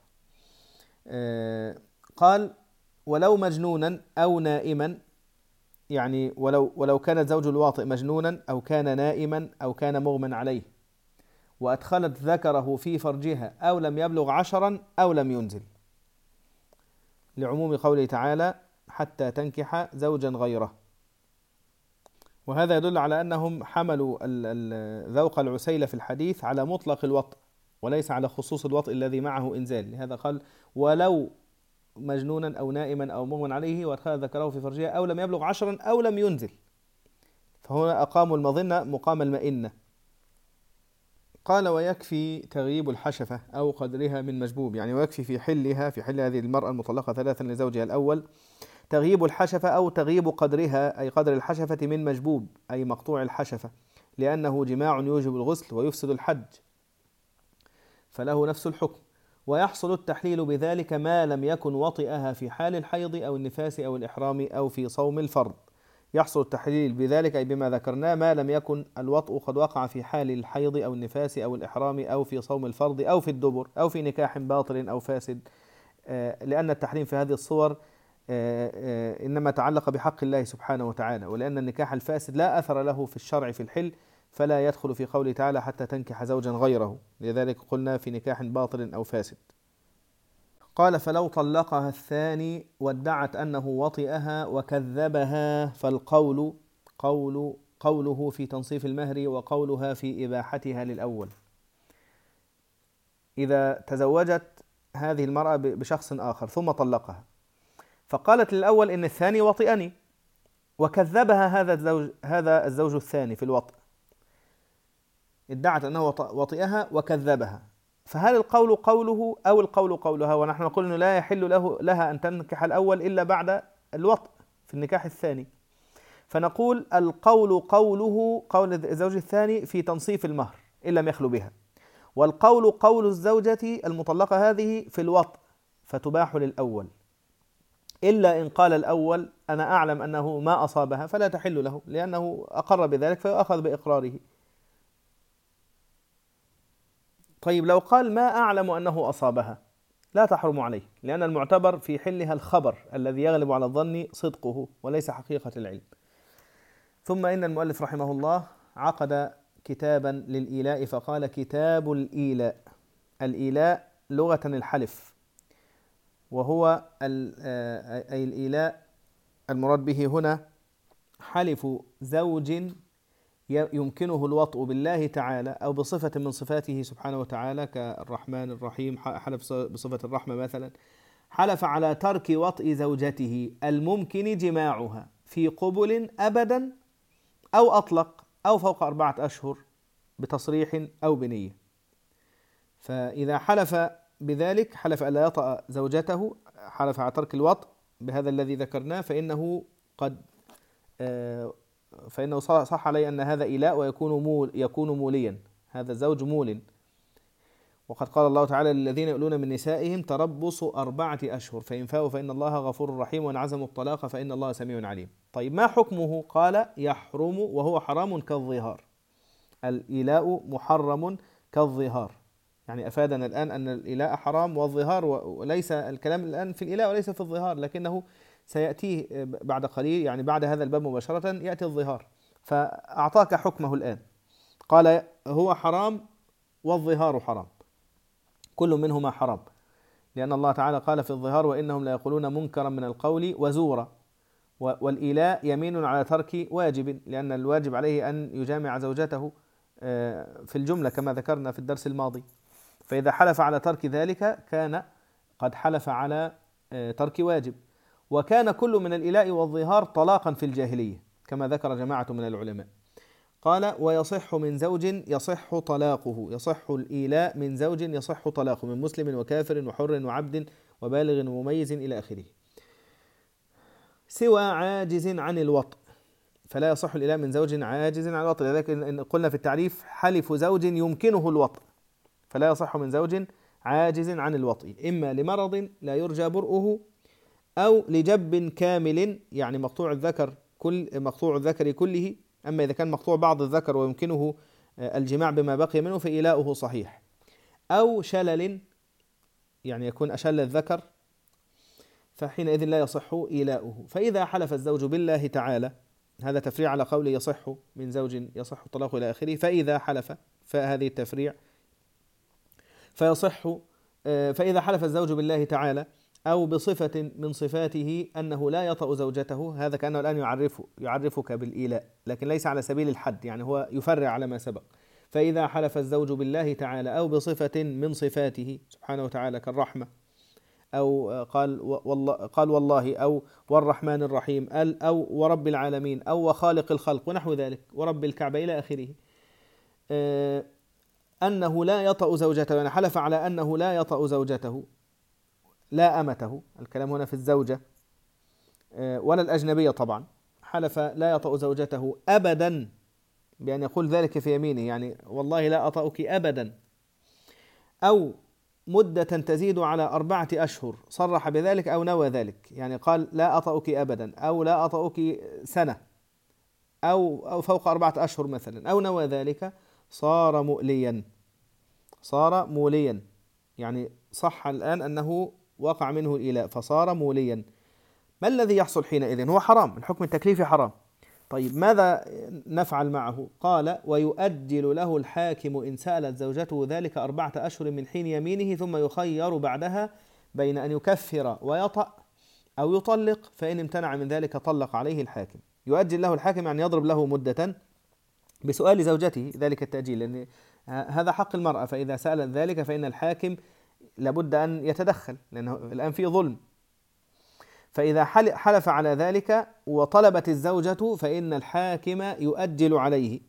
[SPEAKER 1] قال ولو مجنونا أو نائما، يعني ولو ولو كان الزوج الواطئ مجنونا أو كان نائما أو كان مغمى عليه وأدخلت ذكره في فرجها أو لم يبلغ عشرا أو لم ينزل، لعموم قوله تعالى حتى تنكح زوجا غيره. وهذا يدل على أنهم حملوا ذوق العسيلة في الحديث على مطلق الوطء وليس على خصوص الوطء الذي معه إنزال، لهذا قال ولو مجنونا أو نائما أو مغمى عليه وأدخل ذكره في فرجها أو لم يبلغ عشرا أو لم ينزل، فهنا أقاموا المظنة مقام المئنة. قال ويكفي تغييب الحشفة أو قدرها من مجبوب، يعني ويكفي في حلها في حل هذه المرأة المطلقة ثلاثا لزوجها الأول تغييب الحشفة أو تغييب قدرها، أي قدر الحشفة من مجبوب أي مقطوع الحشفة، لأنه جماع يوجب الغسل ويفسد الحج فله نفس الحكم. ويحصل التحليل بذلك ما لم يكن وطئها في حال الحيض أو النفاس أو الإحرام أو في صوم الفرض. يحصل التحليل بذلك أي بما ذكرناه ما لم يكن الوطء قد وقع في حال الحيض أو النفاس أو الإحرام أو في صوم الفرض أو في الدبر أو في نكاح باطل أو فاسد، لأن التحريم في هذه الصور إنما تعلق بحق الله سبحانه وتعالى، ولأن النكاح الفاسد لا أثر له في الشرع في الحل فلا يدخل في قوله تعالى حتى تنكح زوجا غيره، لذلك قلنا في نكاح باطل أو فاسد. قال فلو طلقها الثاني وادعت أنه وطئها وكذبها فالقول قول قوله في تنصيف المهر وقولها في إباحتها للأول. إذا تزوجت هذه المرأة بشخص آخر ثم طلقها فقالت للأول إن الثاني وطئني وكذبها هذا الزوج هذا الزوج الثاني في الوطئ، ادعت أنه وطئها وكذبها، فهل القول قوله أو القول قولها؟ ونحن نقول أنه لا يحل له لها أن تنكح الأول إلا بعد الوطئ في النكاح الثاني، فنقول القول قوله قول الزوج الثاني في تنصيف المهر إن لم يخلو بها، والقول قول الزوجة المطلقة هذه في الوطئ فتباح للأول، إلا إن قال الأول أنا أعلم أنه ما أصابها فلا تحل له لأنه أقر بذلك فيأخذ بإقراره. طيب لو قال ما أعلم أنه أصابها لا تحرم عليه، لأن المعتبر في حلها الخبر الذي يغلب على الظن صدقه وليس حقيقة العلم. ثم إن المؤلف رحمه الله عقد كتابا للإيلاء فقال كتاب الإيلاء. الإيلاء لغة الحلف، وهو أي الإيلاء المراد به هنا حلف زوج يمكنه الوطء بالله تعالى أو بصفة من صفاته سبحانه وتعالى كالرحمن الرحيم، حلف بصفة الرحمة مثلا، حلف على ترك وطء زوجته الممكن جماعها في قبل أبدا أو أطلق أو فوق أربعة أشهر بتصريح أو بنية. فإذا حلف بذلك حلف ألا يطأ زوجته، حلف على ترك الوطء بهذا الذي ذكرناه، فإنه قد فإنه صح عليه أن هذا إيلاء ويكون مول يكون موليا، هذا الزوج مول. وقد قال الله تعالى للذين يؤلون من نسائهم تربص أربعة أشهر فإن فاءوا فإن الله غفور رحيم وإن عزموا الطلاق فإن الله سميع عليم. طيب ما حكمه؟ قال يحرم وهو حرام كالظهار. الإيلاء محرم كالظهار، يعني أفادنا الآن أن الإيلاء حرام والظهار، وليس الكلام الآن في الإيلاء وليس في الظهار، لكنه سيأتيه بعد قليل، يعني بعد هذا الباب مباشرة يأتي الظهار، فأعطاك حكمه الآن. قال هو حرام والظهار حرام، كل منهما حرام، لأن الله تعالى قال في الظهار وإنهم لا يقولون منكرا من القول وزورا. والإيلاء يمين على ترك واجب، لأن الواجب عليه أن يجامع زوجته في الجملة كما ذكرنا في الدرس الماضي، فإذا حلف على ترك ذلك كان قد حلف على ترك واجب. وكان كل من الإيلاء والظهار طلاقا في الجاهلية كما ذكر جماعة من العلماء. قال ويصح من زوج يصح طلاقه، يصح الإيلاء من زوج يصح طلاقه من مسلم وكافر وحر وعبد وبالغ ومميز إلى آخره، سوى عاجز عن الوطء فلا يصح الإيلاء من زوج عاجز عن الوطء. لذلك قلنا في التعريف حلف زوج يمكنه الوطء، فلا يصح من زوج عاجز عن الوطء إما لمرض لا يرجى برؤه أو لجب كامل يعني مقطوع الذكر كل مقطوع الذكر كله. أما إذا كان مقطوع بعض الذكر ويمكنه الجماع بما بقي منه فإيلاؤه صحيح. أو شلل، يعني يكون أشل الذكر، فحينئذ لا يصح إيلاؤه. فإذا حلف الزوج بالله تعالى، هذا تفريع على قوله يصح من زوج يصح الطلاق إلى آخره، فإذا حلف، فهذه التفريع فيصح. فإذا حلف الزوج بالله تعالى أو بصفة من صفاته أنه لا يطأ زوجته، هذا كأنه الآن يعرف يعرفك بالإيلاء، لكن ليس على سبيل الحد، يعني هو يفرع على ما سبق. فإذا حلف الزوج بالله تعالى أو بصفة من صفاته سبحانه وتعالى كالرحمة، أو قال والله, قال والله، أو والرحمن الرحيم، أو ورب العالمين، أو وخالق الخلق ونحو ذلك، ورب الكعبة إلى آخره، أنه لا يطأ زوجته، يعني حلف على أنه لا يطأ زوجته، لا أمته، الكلام هنا في الزوجة ولا الأجنبية طبعا، حلف لا يطأ زوجته أبدا بأن يقول ذلك في يمينه، يعني والله لا أطأك أبدا، أو مدة تزيد على أربعة أشهر صرح بذلك أو نوى ذلك، يعني قال لا أطأك أبدا، أو لا أطأك سنة، أو أو فوق أربعة أشهر مثلا، أو نوى ذلك، صار مؤليا، صار موليا، يعني صح الآن أنه وقع منه الإيلاء فصار موليا. ما الذي يحصل حينئذ؟ هو حرام، الحكم التكليفي حرام. طيب ماذا نفعل معه؟ قال ويؤجل له الحاكم إن سألت زوجته ذلك أربعة أشهر من حين يمينه، ثم يخير بعدها بين أن يكفر ويطأ أو يطلق، فإن امتنع من ذلك طلق عليه الحاكم. يؤجل له الحاكم يعني يضرب له مدة بسؤال زوجته ذلك التأجيل، لأن هذا حق المرأة، فإذا سألت ذلك فإن الحاكم لابد أن يتدخل، لأنه الآن في ظلم. فإذا حلف على ذلك وطلبت الزوجة فإن الحاكم يؤجل عليه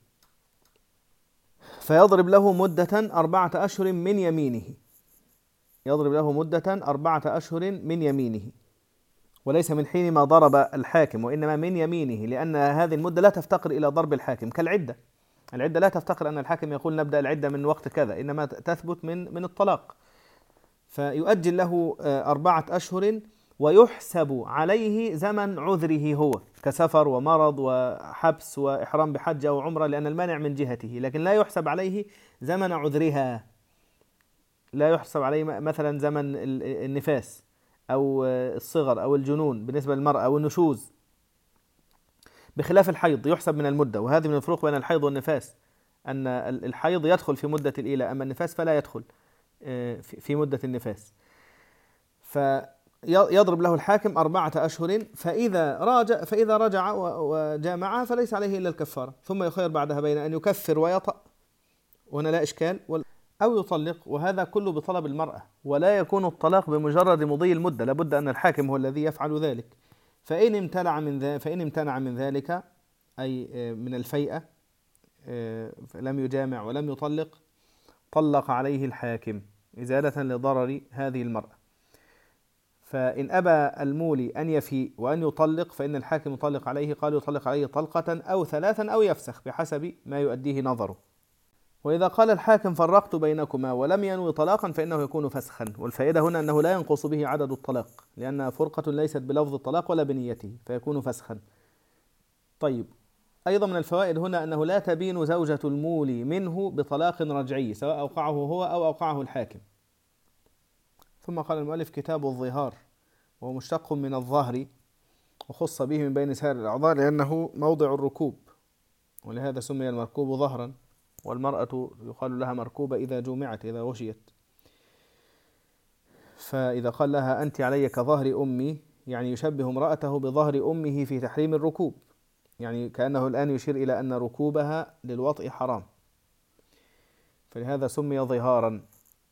[SPEAKER 1] فيضرب له مدة أربعة أشهر من يمينه، يضرب له مدة أربعة أشهر من يمينه، وليس من حين ما ضرب الحاكم، وإنما من يمينه، لأن هذه المدة لا تفتقر إلى ضرب الحاكم كالعدة. العدة لا تفتقر أن الحاكم يقول نبدأ العدة من وقت كذا، إنما تثبت من من الطلاق. فيؤجل له أربعة أشهر، ويحسب عليه زمن عذره هو كسفر ومرض وحبس وإحرام بحج أو عمرة، لأن المانع من جهته، لكن لا يحسب عليه زمن عذرها، لا يحسب عليه مثلا زمن النفاس أو الصغر أو الجنون بالنسبة للمرأة أو النشوز، بخلاف الحيض يحسب من المدة. وهذه من الفروق بين الحيض والنفاس، أن الحيض يدخل في مدة الإيلاء، أما النفاس فلا يدخل في مدة النفاس. فيضرب له الحاكم أربعة أشهر، فإذا راجع فإذا رجع وجامعها فليس عليه إلا الكفارة، ثم يخير بعدها بين أن يكفر ويطأ، وهنا لا إشكال، أو يطلق، وهذا كله بطلب المرأة، ولا يكون الطلاق بمجرد مضي المدة، لابد أن الحاكم هو الذي يفعل ذلك. فإن امتنع من ذلك فإن امتنع من ذلك أي من الفيئة، لم يجامع ولم يطلق، طلق عليه الحاكم إزالة لضرر هذه المرأة. فإن أبى المولي أن يفيء وأن يطلق فإن الحاكم يطلق عليه، قال يطلق عليه طلقة أو ثلاثا أو يفسخ بحسب ما يؤديه نظره. وإذا قال الحاكم فرقت بينكما ولم ينوي طلاقا فإنه يكون فسخا. والفائدة هنا أنه لا ينقص به عدد الطلاق، لأن فرقة ليست بلفظ الطلاق ولا بنيته، فيكون فسخا. طيب، أيضا من الفوائد هنا أنه لا تبين زوجة المولي منه بطلاق رجعي، سواء أوقعه هو أو أوقعه الحاكم. ثم قال المؤلف كتاب الظهار، وهو مشتق من الظهر، وخص به من بين سائر الأعضاء لأنه موضع الركوب، ولهذا سمي المركوب ظهرا، والمرأة يقال لها مركوبة إذا جمعت، إذا غشيت. فإذا قال لها أنت علي كظهر أمي، يعني يشبه امرأته بظهر أمه في تحريم الركوب، يعني كأنه الآن يشير إلى أن ركوبها للوطء حرام، فلهذا سمي ظهارا.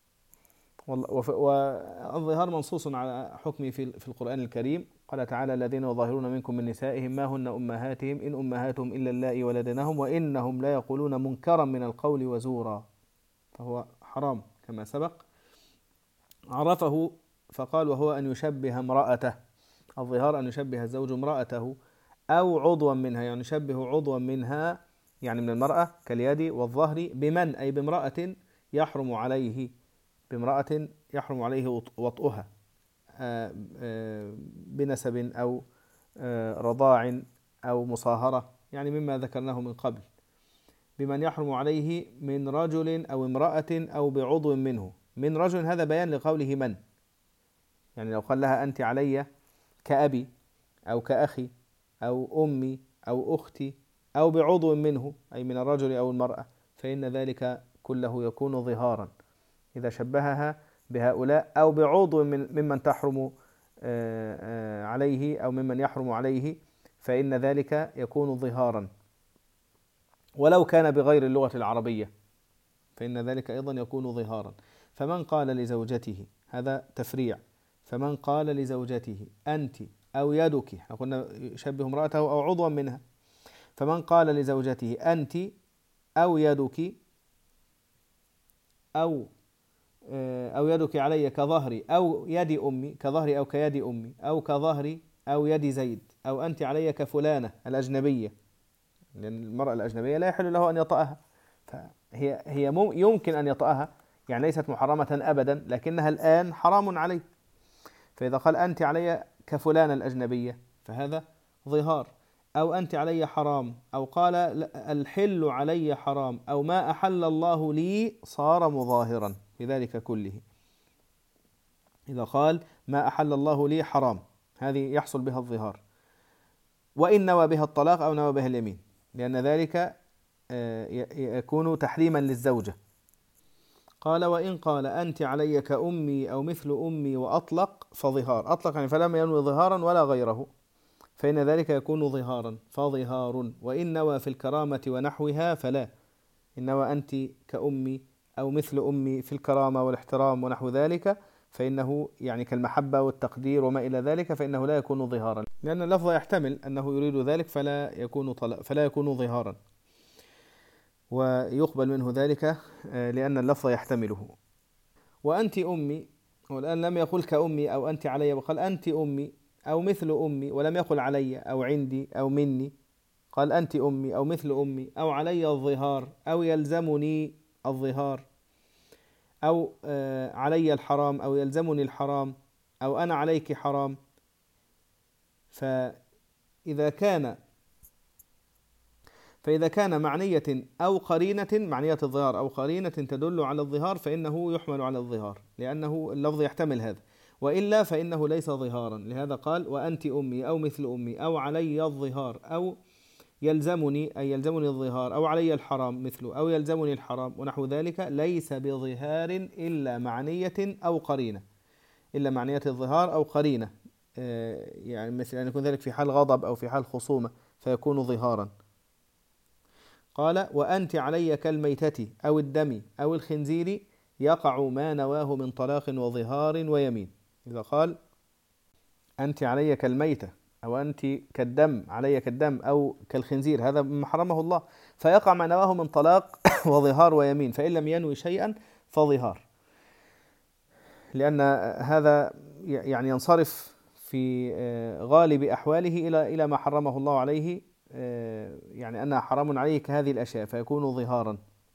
[SPEAKER 1] والظهار منصوص على حكمه في القرآن الكريم، قال تعالى الذين يظاهرون منكم من نسائهم ما هن أمهاتهم إن أمهاتهم إلا اللائي ولدنهم وإنهم لا يقولون منكرا من القول وزورا، فهو حرام كما سبق. عرفه فقال وهو أن يشبه امرأته، الظهار أن يشبه الزوج امرأته أو عضوا منها، يعني يشبه عضوا منها يعني من المرأة كاليد والظهر، بمن أي بامرأة يحرم عليه بامرأة يحرم عليه وطئها بنسب أو رضاع أو مصاهرة، يعني مما ذكرناه من قبل، بمن يحرم عليه من رجل أو امرأة أو بعضو منه. من رجل هذا بيان لقوله من، يعني لو قال لها أنت علي كأبي أو كأخي أو أمي أو أختي أو بعضو منه، أي من الرجل أو المرأة، فإن ذلك كله يكون ظهارا إذا شبهها بهؤلاء، أو بعضو من ممن تحرم عليه أو ممن يحرم عليه، فإن ذلك يكون ظهارا، ولو كان بغير اللغة العربية فإن ذلك أيضا يكون ظهارا. فمن قال لزوجته، هذا تفريع، فمن قال لزوجته أنت أو يدك، احنا قلنا يشبه امرأته أو عضوا منها، فمن قال لزوجته أنت أو يدك أو أو يدك علي كظهري أو يد أمي، كظهري أو كيد أمي، أو كظهري أو يد زيد، أو أنت علي كفلانة الأجنبية، لأن المرأة الأجنبية لا يحل له أن يطأها، فهي هي يمكن أن يطأها، يعني ليست محرمة أبدا، لكنها الآن حرام عليه. فإذا قال أنت علي كفلانة الأجنبية فهذا ظهار. أو أنت علي حرام، أو قال الحل علي حرام، أو ما أحل الله لي صار مظاهرا في ذلك كله. إذا قال ما أحل الله لي حرام، هذه يحصل بها الظهار، وإن نوى بها الطلاق أو نوى بها اليمين، لأن ذلك يكون تحريما للزوجة. قال وإن قال أنت علي كأمي أو مثل أمي وأطلق فظهار، أطلق يعني فلم ينوي ظهارا ولا غيره، فإن ذلك يكون ظهارا فظهار. وإن نوى في الكرامة ونحوها فلا، إن نوى أنت كأمي أو مثل أمي في الكرامة والاحترام ونحو ذلك، فإنه يعني كالمحبة والتقدير وما إلى ذلك، فإنه لا يكون ظهارا، لأن اللفظ يحتمل أنه يريد ذلك فلا يكون طلاق، فلا يكون ظهارا، ويقبل منه ذلك لأن اللفظ يحتمله. وأنت أمي، والآن لم يقل كأمي أو أنت علي، وقال أنت أمي أو مثل أمي، ولم يقل علي أو عندي أو مني، قال أنت أمي أو مثل أمي أو علي الظهار أو يلزمني الظهار أو علي الحرام أو يلزمني الحرام أو أنا عليك حرام. فإذا كان فإذا كان معنية أو قرينة، معنية الظهار أو قرينة تدل على الظهار، فإنه يحمل على الظهار، لأنه اللفظ يحتمل هذا، وإلا فإنه ليس ظهارا. لهذا قال وأنت أمي أو مثل أمي أو علي الظهار أو يلزمني، أي يلزمني الظهار، أو علي الحرام مثله أو يلزمني الحرام ونحو ذلك، ليس بظهار إلا معنية أو قرينة، إلا معنية الظهار أو قرينة، يعني مثل أن يكون ذلك في حال غضب أو في حال خصومة فيكون ظهارا. قال وأنت علي كالميتة أو الدم أو الخنزير يقع ما نواه من طلاق وظهار ويمين. إذا قال أنت علي كالميتة أو أنت كالدم، علي كالدم أو كالخنزير، هذا مما حرمه الله، فيقع ما نواه من طلاق وظهار ويمين، فإن لم ينوي شيئا فظهار، لأن هذا يعني ينصرف في غالب أحواله إلى إلى ما حرمه الله عليه، يعني أنها حرام عليه كهذه الأشياء، فيكون ظهارا.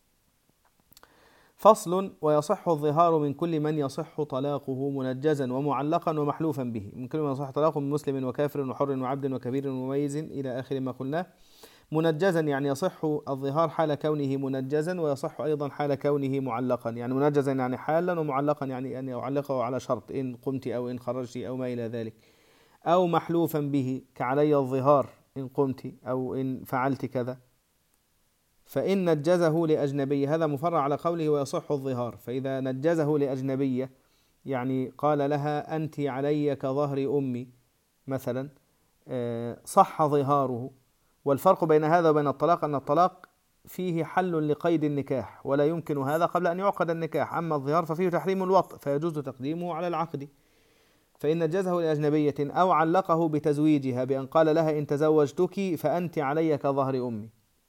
[SPEAKER 1] فصل ويصح الظهار من كل من يصح طلاقه منجزا ومعلقا ومحلوفا به، من كل من يصح طلاقه من مسلم وكافر وحر وعبد وكبير ومميز إلى آخر ما قلناه. منجزا يعني يصح الظهار حال كونه منجزا، ويصح أيضا حال كونه معلقا، يعني منجزا يعني حالا، ومعلقا يعني أن يعلقه على شرط إن قمت أو إن خرجت أو ما إلى ذلك، أو محلوفا به كعلي الظهار إن قمت أو إن فعلت كذا. فإن نجزه لأجنبي، هذا مفرع على قوله ويصح الظهار، فإذا نجزه لأجنبية يعني قال لها أنت علي كظهر أمي مثلا، صح ظهاره. والفرق بين هذا وبين الطلاق أن الطلاق فيه حل لقيد النكاح، ولا يمكن هذا قبل أن يعقد النكاح، أما الظهار ففيه تحريم الوطء فيجوز تقديمه على العقد. فإن نجزه لأجنبية أو علقه بتزويجها بأن قال لها إن تزوجتك فأنت علي كظهر أمي،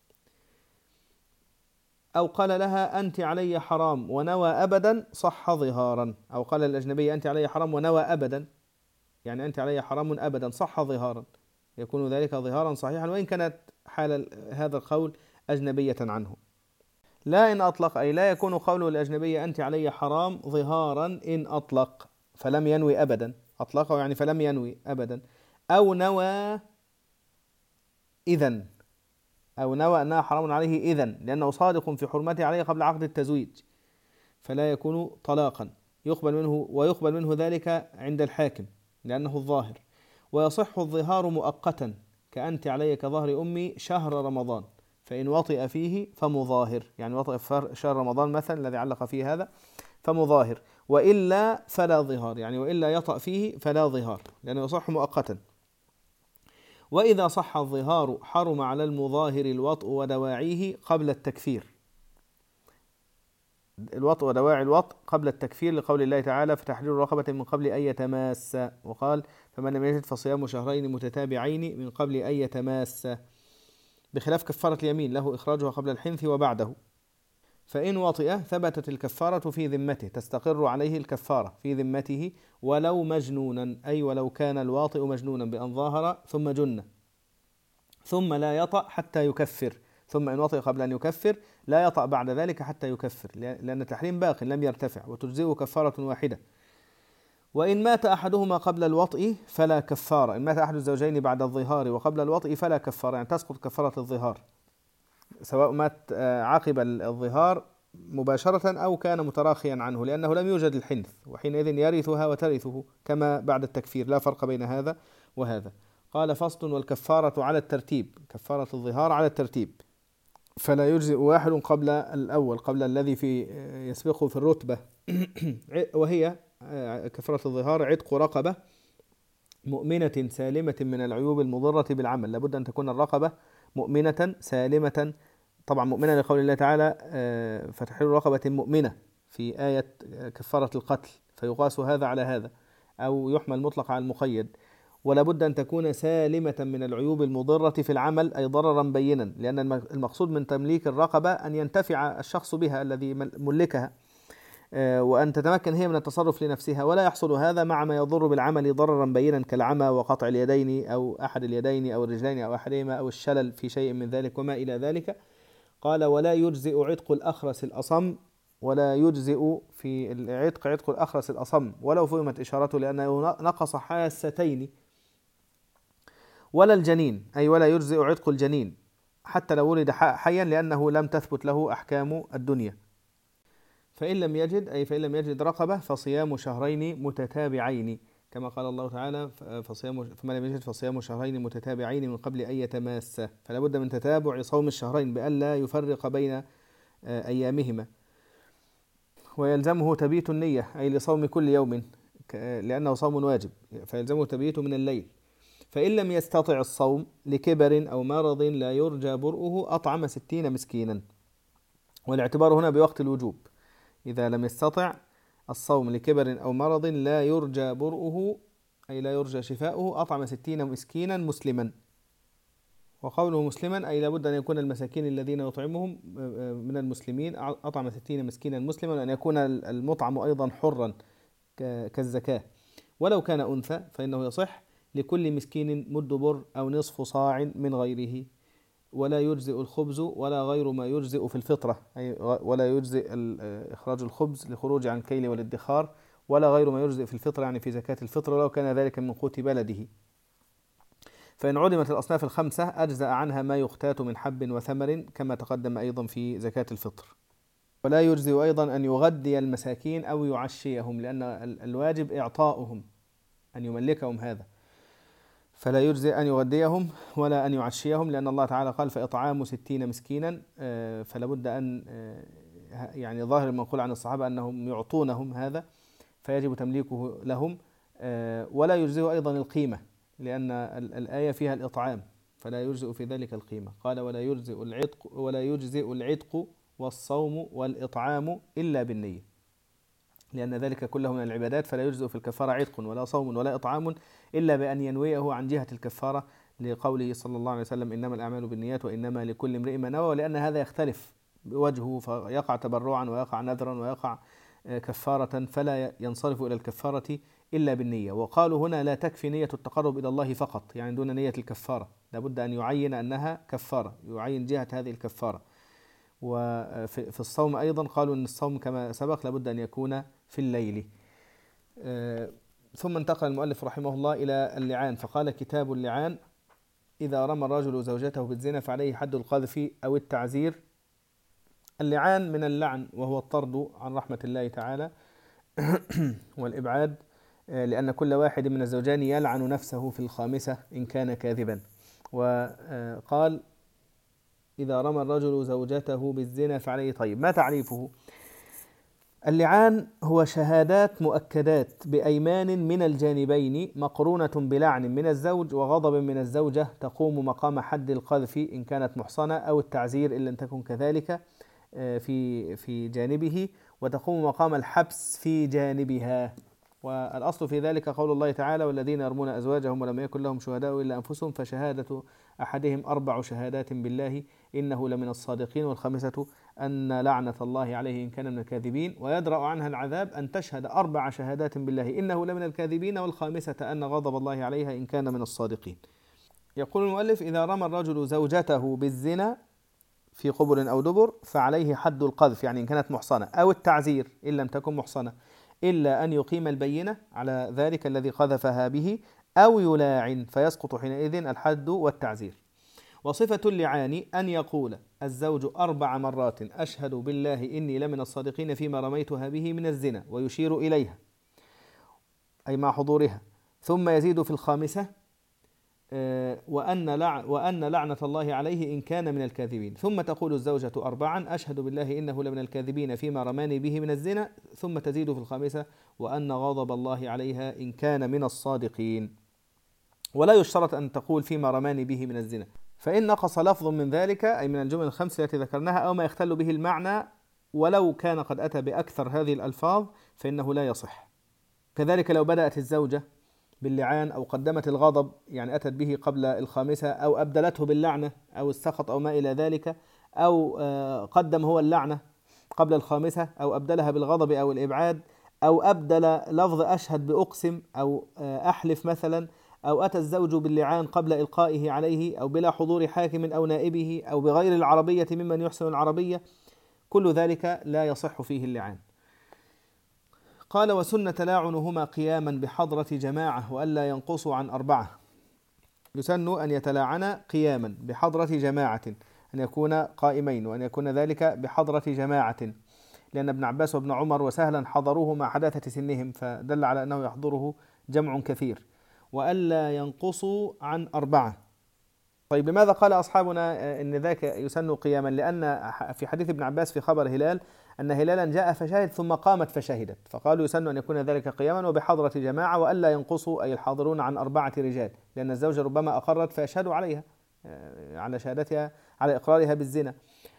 [SPEAKER 1] أو قال لها أنت علي حرام ونوى أبدا صح ظهارا، أو قال للأجنبية أنت علي حرام ونوى أبدا، يعني أنت علي حرام أبدا صح ظهارا، يكون ذلك ظهارا صحيحا وإن كانت حال هذا القول أجنبية عنه. لا إن أطلق، أي لا يكون قوله للأجنبية أنت علي حرام ظهارا إن أطلق فلم ينوي أبدا، أطلقه يعني فلم ينوي أبدا، أو نوى إذن، أو نوى أنها حرام عليه إذن، لأنه صادق في حرمته عليه قبل عقد التزويج، فلا يكون طلاقا، يقبل منه ويقبل منه ذلك عند الحاكم لأنه الظاهر. ويصح الظهار مؤقتا، كأنت علي كظهر أمي شهر رمضان، فإن وطئ فيه فمظاهر، يعني وطئ في شهر رمضان مثلا الذي علق فيه هذا فمظاهر، وإلا فلا ظهار، يعني وإلا يطأ فيه فلا ظهار، لأنه يصح مؤقتا. وإذا صح الظهار حرم على المظاهر الوطء ودواعيه قبل التكفير، الوطء ودواعي الوطء قبل التكفير، لقول الله تعالى فتحرير رقبة من قبل أن يتماس، وقال فمن لم يجد فصيام شهرين متتابعين من قبل أن يتماس، بخلاف كفارة اليمين له إخراجها قبل الحنث وبعده. فإن وطئ ثبتت الكفارة في ذمته، تستقر عليه الكفارة في ذمته ولو مجنونا، أي ولو كان الواطئ مجنونا بأن ظاهر ثم جن، ثم لا يطأ حتى يكفر، ثم إن وطئ قبل أن يكفر لا يطأ بعد ذلك حتى يكفر، لأن التحريم باق لم يرتفع، وتجزئه كفارة واحدة. وإن مات أحدهما قبل الوطئ فلا كفارة، إن مات أحد الزوجين بعد الظهار وقبل الوطئ فلا كفارة، يعني تسقط كفارة الظهار، سواء مات عقب الظهار مباشرة أو كان متراخيا عنه، لأنه لم يوجد الحنث، وحينئذ يرثها وترثه كما بعد التكفير، لا فرق بين هذا وهذا. قال فصل والكفارة على الترتيب، كفارة الظهار على الترتيب، فلا يجزئ واحد قبل الأول، قبل الذي في يسبقه في الرتبة وهي كفارة الظهار عتق رقبة مؤمنة سالمة من العيوب المضرة بالعمل، لابد أن تكون الرقبة مؤمنة سالمة، طبعا مؤمنة لقول الله تعالى فتحرير رقبة مؤمنة في آية كفارة القتل، فيقاس هذا على هذا، أو يحمل مطلق على المقيد. ولا بد أن تكون سالمة من العيوب المضرة في العمل، أي ضررا بينا، لأن المقصود من تمليك الرقبة أن ينتفع الشخص بها الذي ملكها، وأن تتمكن هي من التصرف لنفسها، ولا يحصل هذا مع ما يضر بالعمل ضررا بينا كالعمى وقطع اليدين أو أحد اليدين أو الرجلين أو أحدهما أو الشلل في شيء من ذلك وما إلى ذلك. قال ولا يجزئ عتق الأخرس الأصم، ولا يجزئ في العتق عتق الأخرس الأصم ولو فهمت إشارته، لأنه نقص حاستين. ولا الجنين، أي ولا يجزئ عتق الجنين حتى لو ولد حيا، لأنه لم تثبت له أحكام الدنيا. فإن لم يجد، أي فإن لم يجد رقبة فصيام شهرين متتابعين، كما قال الله تعالى فصيام فما لم يجد فصيام شهرين متتابعين من قبل أن يتماسا، فلا بد من تتابع صوم الشهرين بألا يفرق بين أيامهما. ويلزمه تبيت النية، أي لصوم كل يوم لأنه صوم واجب، فيلزمه تبيت من الليل. فإن لم يستطع الصوم لكبر أو مرض لا يرجى برؤه أطعم ستين مسكينا، والاعتبار هنا بوقت الوجوب، إذا لم يستطع الصوم لكبر أو مرض لا يرجى برؤه، أي لا يرجى شفاؤه، أطعم ستين مسكينا مسلما. وقوله مسلما أي لابد أن يكون المساكين الذين يطعمهم من المسلمين، أطعم ستين مسكينا مسلما، وأن يكون المطعم أيضا حرا كالزكاة. ولو كان أنثى فإنه يصح لكل مسكين مد بر أو نصف صاع من غيره. ولا يجزئ الخبز ولا غير ما يجزئ في الفطرة، أي ولا يجزئ إخراج الخبز لخروج عن الكيل والادخار، ولا غير ما يجزئ في الفطرة يعني في زكاة الفطر، ولو كان ذلك من قوت بلده. فإن عدمت الأصناف الخمسة أجزأ عنها ما يختات من حب وثمر، كما تقدم أيضا في زكاة الفطر. ولا يجزئ أيضا أن يغدي المساكين أو يعشيهم، لأن الواجب إعطاؤهم أن يملكهم هذا، فلا يجزئ أن يغديهم ولا أن يعشيهم، لأن الله تعالى قال فإطعام ستين مسكينا، فلا بد أن يعني ظاهر المنقول عن الصحابة أنهم يعطونهم هذا، فيجب تمليكه لهم. ولا يجزئ أيضا القيمة، لأن الآية فيها الإطعام، فلا يجزئ في ذلك القيمة. قال ولا يجزئ العتق ولا يجزئ العتق والصوم والإطعام إلا بالنية، لأن ذلك كله من العبادات، فلا يجزئ في الكفارة عتق ولا صوم ولا إطعام إلا بأن ينويه عن جهة الكفارة، لقوله صلى الله عليه وسلم إنما الأعمال بالنيات وإنما لكل امرئ ما نوى، ولأن هذا يختلف بوجهه، فيقع تبرعا ويقع نذرا ويقع كفارة، فلا ينصرف إلى الكفارة إلا بالنية. وقالوا هنا لا تكفي نية التقرب إلى الله فقط، يعني دون نية الكفارة، لابد أن يعين أنها كفارة، يعين جهة هذه الكفارة. وفي الصوم أيضا قالوا أن الصوم كما سبق لابد أن يكون في الليل. ثم انتقل المؤلف رحمه الله إلى اللعان، فقال كتاب اللعان إذا رمى الرجل زوجته بالزنا فعليه حد القذف أو التعزير. اللعان من اللعن وهو الطرد عن رحمة الله تعالى والإبعاد، لأن كل واحد من الزوجين يلعن نفسه في الخامسة إن كان كاذبا. وقال إذا رمى الرجل زوجته بالزنا فعليه. طيب، ما تعريفه؟ اللعان هو شهادات مؤكدات بأيمان من الجانبين مقرونة بلعن من الزوج وغضب من الزوجة تقوم مقام حد القذف إن كانت محصنة، أو التعزير إن لم تكن كذلك في في جانبه، وتقوم مقام الحبس في جانبها. والأصل في ذلك قول الله تعالى: والذين يرمون أزواجهم ولم يكن لهم شهداء إلا أنفسهم فشهادة أحدهم أربع شهادات بالله إنه لمن الصادقين، والخامسة أن لعنة الله عليه إن كان من الكاذبين، ويدرأ عنها العذاب أن تشهد أربع شهادات بالله إنه لمن الكاذبين، والخامسة أن غضب الله عليها إن كان من الصادقين. يقول المؤلف: إذا رمى الرجل زوجته بالزنا في قبل أو دبر فعليه حد القذف، يعني إن كانت محصنة، أو التعزير إن لم تكن محصنة، إلا أن يقيم البينة على ذلك الذي قذفها به، أو يلاعن فيسقط حينئذ الحد والتعزير. وصفة اللعان أن يقول الزوج أربع مرات: أشهد بالله إني لمن الصادقين فيما رميتها به من الزنا، ويشير إليها أي مع حضورها، ثم يزيد في الخامسة: وأن وأن لعنة الله عليه إن كان من الكاذبين. ثم تقول الزوجة أربعا: أشهد بالله إنه لمن الكاذبين فيما رماني به من الزنا، ثم تزيد في الخامسة: وأن غضب الله عليها إن كان من الصادقين. ولا يشترط أن تقول فيما رماني به من الزنا، فإن نقص لفظ من ذلك أي من الجمل الخمس التي ذكرناها أو ما يختل به المعنى ولو كان قد أتى بأكثر هذه الألفاظ فإنه لا يصح. كذلك لو بدأت الزوجة باللعان أو قدمت الغضب، يعني أتت به قبل الخامسة، أو أبدلته باللعنة أو السخط أو ما إلى ذلك، أو قدم هو اللعنة قبل الخامسة، أو أبدلها بالغضب أو الإبعاد، أو أبدل لفظ أشهد بأقسم أو أحلف مثلا، أو أتى الزوج باللعان قبل إلقائه عليه أو بلا حضور حاكم أو نائبه أو بغير العربية ممن يحسن العربية، كل ذلك لا يصح فيه اللعان. قال: وسن تلاعنهما قياما بحضرة جماعة وألا ينقصوا عن أربعة. يسن أن يتلاعنا قياما بحضرة جماعة، أن يكون قائمين، وأن يكون ذلك بحضرة جماعة، لأن ابن عباس وابن عمر وسهلا حضروه مع حداثة سنهم، فدل على أنه يحضره جمع كثير. وألا ينقصوا عن أربعة. طيب، لماذا قال أصحابنا إن ذاك يسن قياما؟ لأن في حديث ابن عباس في خبر هلال أن هلالا جاء فشهد ثم قامت فشهدت، فقالوا يسن أن يكون ذلك قياما وبحضرة جماعة، وألا ينقصوا أي الحاضرون عن أربعة رجال، لأن الزوجة ربما أقرت فيشهدوا عليها على شهادتها على إقرارها بالزنا.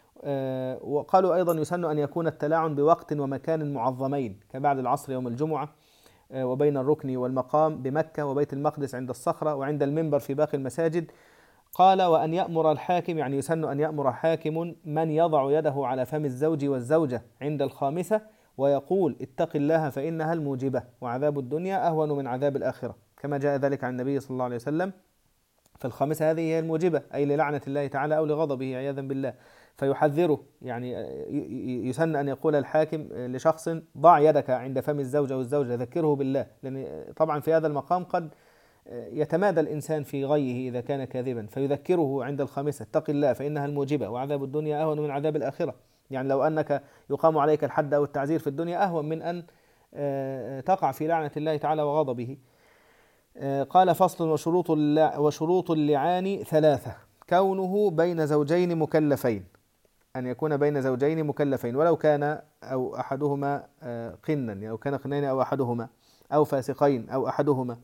[SPEAKER 1] وقالوا أيضا يسن أن يكون التلاعن بوقت ومكان معظمين، كبعد العصر يوم الجمعة، وبين الركن والمقام بمكة وبيت المقدس عند الصخرة وعند المنبر في باقي المساجد. قال: وأن يأمر الحاكم، يعني يسن أن يأمر حاكم من يضع يده على فم الزوج والزوجة عند الخامسة ويقول: اتق الله فإنها الموجبة، وعذاب الدنيا أهون من عذاب الآخرة، كما جاء ذلك عن النبي صلى الله عليه وسلم. فالخامسة هذه هي الموجبة، أي للعنة الله تعالى أو لغضبه عياذا بالله، فيحذره. يعني يسن أن يقول الحاكم لشخص: ضع يدك عند فم الزوجة والزوجة، ذكره بالله، لأن طبعا في هذا المقام قد يتمادى الإنسان في غيه إذا كان كاذبا، فيذكره عند الخامسة: اتق الله فإنها الموجبة وعذاب الدنيا أهون من عذاب الآخرة. يعني لو أنك يقام عليك الحد أو التعزير في الدنيا أهون من أن تقع في لعنة الله تعالى وغضبه. قال: فصل: وشروط وشروط اللعان ثلاثة: كونه بين زوجين مكلفين، أن يكون بين زوجين مكلفين ولو كان أو أحدهما قنا، يعني لو كان قنين أو أحدهما، أو فاسقين أو أحدهما،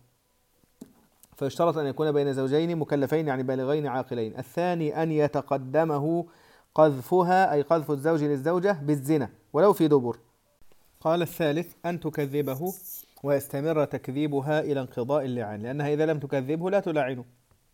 [SPEAKER 1] فيشترط أن يكون بين زوجين مكلفين يعني بالغين عاقلين. الثاني أن يتقدمه قذفها، أي قذف الزوج للزوجة بالزنا ولو في دبر. قال: الثالث أن تكذبه ويستمر تكذيبها إلى انقضاء اللعان، لأنها إذا لم تكذبه لا تلاعنه،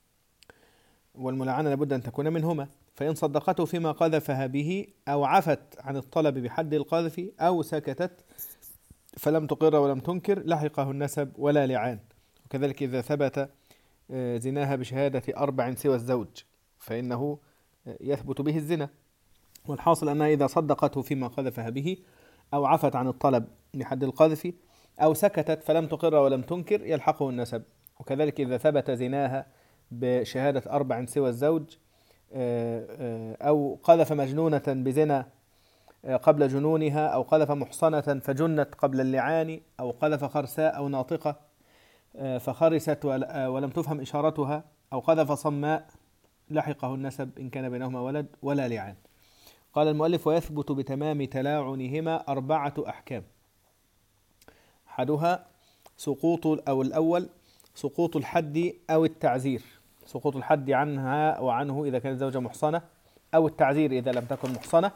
[SPEAKER 1] والملاعنة لابد أن تكون منهما. فإن صدقته فيما قذفها به أو عفت عن الطلب بحد القذف أو سكتت فلم تقر ولم تنكر لحقه النسب ولا لعان. وكذلك إذا ثبت زناها بشهادة أربع سوى الزوج فإنه يثبت به الزنا. والحاصل أنها إذا صدقته فيما قذفها به أو عفت عن الطلب لحد القذف أو سكتت فلم تقر ولم تنكر يلحقه النسب. وكذلك إذا ثبت زناها بشهادة أربع سوى الزوج، أو قذف مجنونة بزنا قبل جنونها، أو قذف محصنة فجنت قبل اللعان، أو قذف خرساء أو ناطقة فخرست ولم تفهم إشارتها، أو قذف صماء لحقه النسب إن كان بينهما ولد ولا لعان. قال المؤلف: ويثبت بتمام تلاعنهما أربعة أحكام. أحدها سقوط أو الأول سقوط الحد أو التعزير، سقوط الحد عنها وعنه إذا كانت زوجة محصنة، أو التعزير إذا لم تكن محصنة.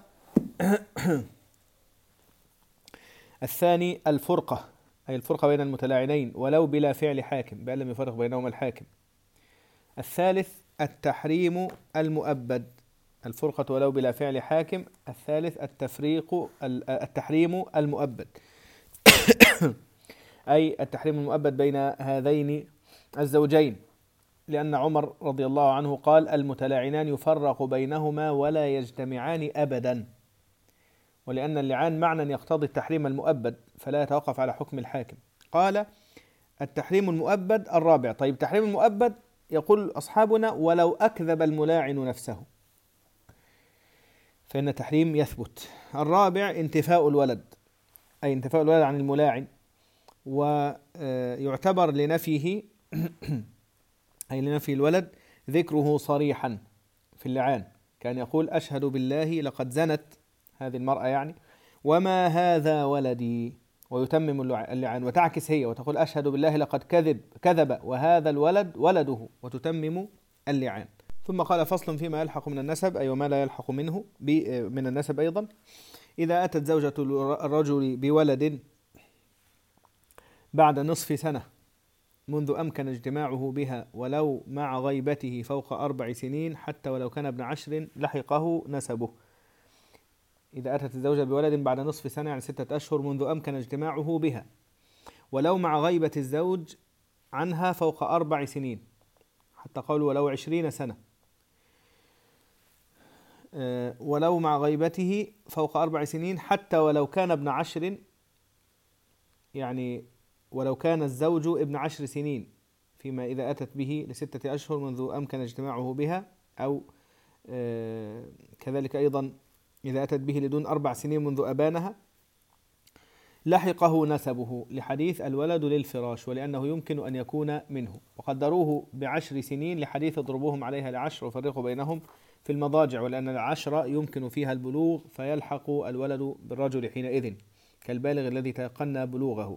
[SPEAKER 1] الثاني الفرقة، أي الفرقة بين المتلاعنين ولو بلا فعل حاكم، بأن لم يفرق بينهما الحاكم. الثالث التحريم المؤبد، الفرقة ولو بلا فعل حاكم. الثالث التفريق التحريم المؤبد أي التحريم المؤبد بين هذين الزوجين، لأن عمر رضي الله عنه قال: المتلاعنان يفرق بينهما ولا يجتمعان أبدا، ولأن اللعان معنى يقتضي التحريم المؤبد فلا يتوقف على حكم الحاكم. قال: التحريم المؤبد. الرابع، طيب تحريم المؤبد يقول أصحابنا: ولو أكذب الملاعن نفسه فإن التحريم يثبت. الرابع انتفاء الولد، أي انتفاء الولد عن الملاعن، ويعتبر لنفيه أي لنفي الولد ذكره صريحا في اللعان، كان يقول: أشهد بالله لقد زنت هذه المرأة يعني وما هذا ولدي، ويتمم اللعان، وتعكس هي وتقول: أشهد بالله لقد كذب كذب وهذا الولد ولده، وتتمم اللعان. ثم قال: فصل فيما يلحق من النسب، أي وما لا يلحق منه من النسب أيضا. إذا أتت زوجة الرجل بولد بعد نصف سنة منذ أمكن اجتماعه بها ولو مع غيبته فوق أربع سنين حتى ولو كان ابن عشر لحقه نسبه. إذا أتت الزوجة بولد بعد نصف سنة يعني ستة أشهر منذ أمكن اجتماعه بها، ولو مع غيبة الزوج عنها فوق أربع سنين، حتى قالوا ولو عشرين سنة، أه ولو مع غيبته فوق أربع سنين حتى ولو كان ابن عشر، يعني ولو كان الزوج ابن عشر سنين فيما إذا أتت به لستة أشهر منذ أمكن اجتماعه بها، أو أه كذلك أيضا إذا أتت به لدون أربع سنين منذ أبانها لحقه نسبه، لحديث الولد للفراش ولأنه يمكن أن يكون منه، وقدروه بعشر سنين لحديث اضربوهم عليها لعشر وفرقوا بينهم في المضاجع، ولأن العشر يمكن فيها البلوغ فيلحق الولد بالرجل حينئذ كالبالغ الذي تيقن بلوغه.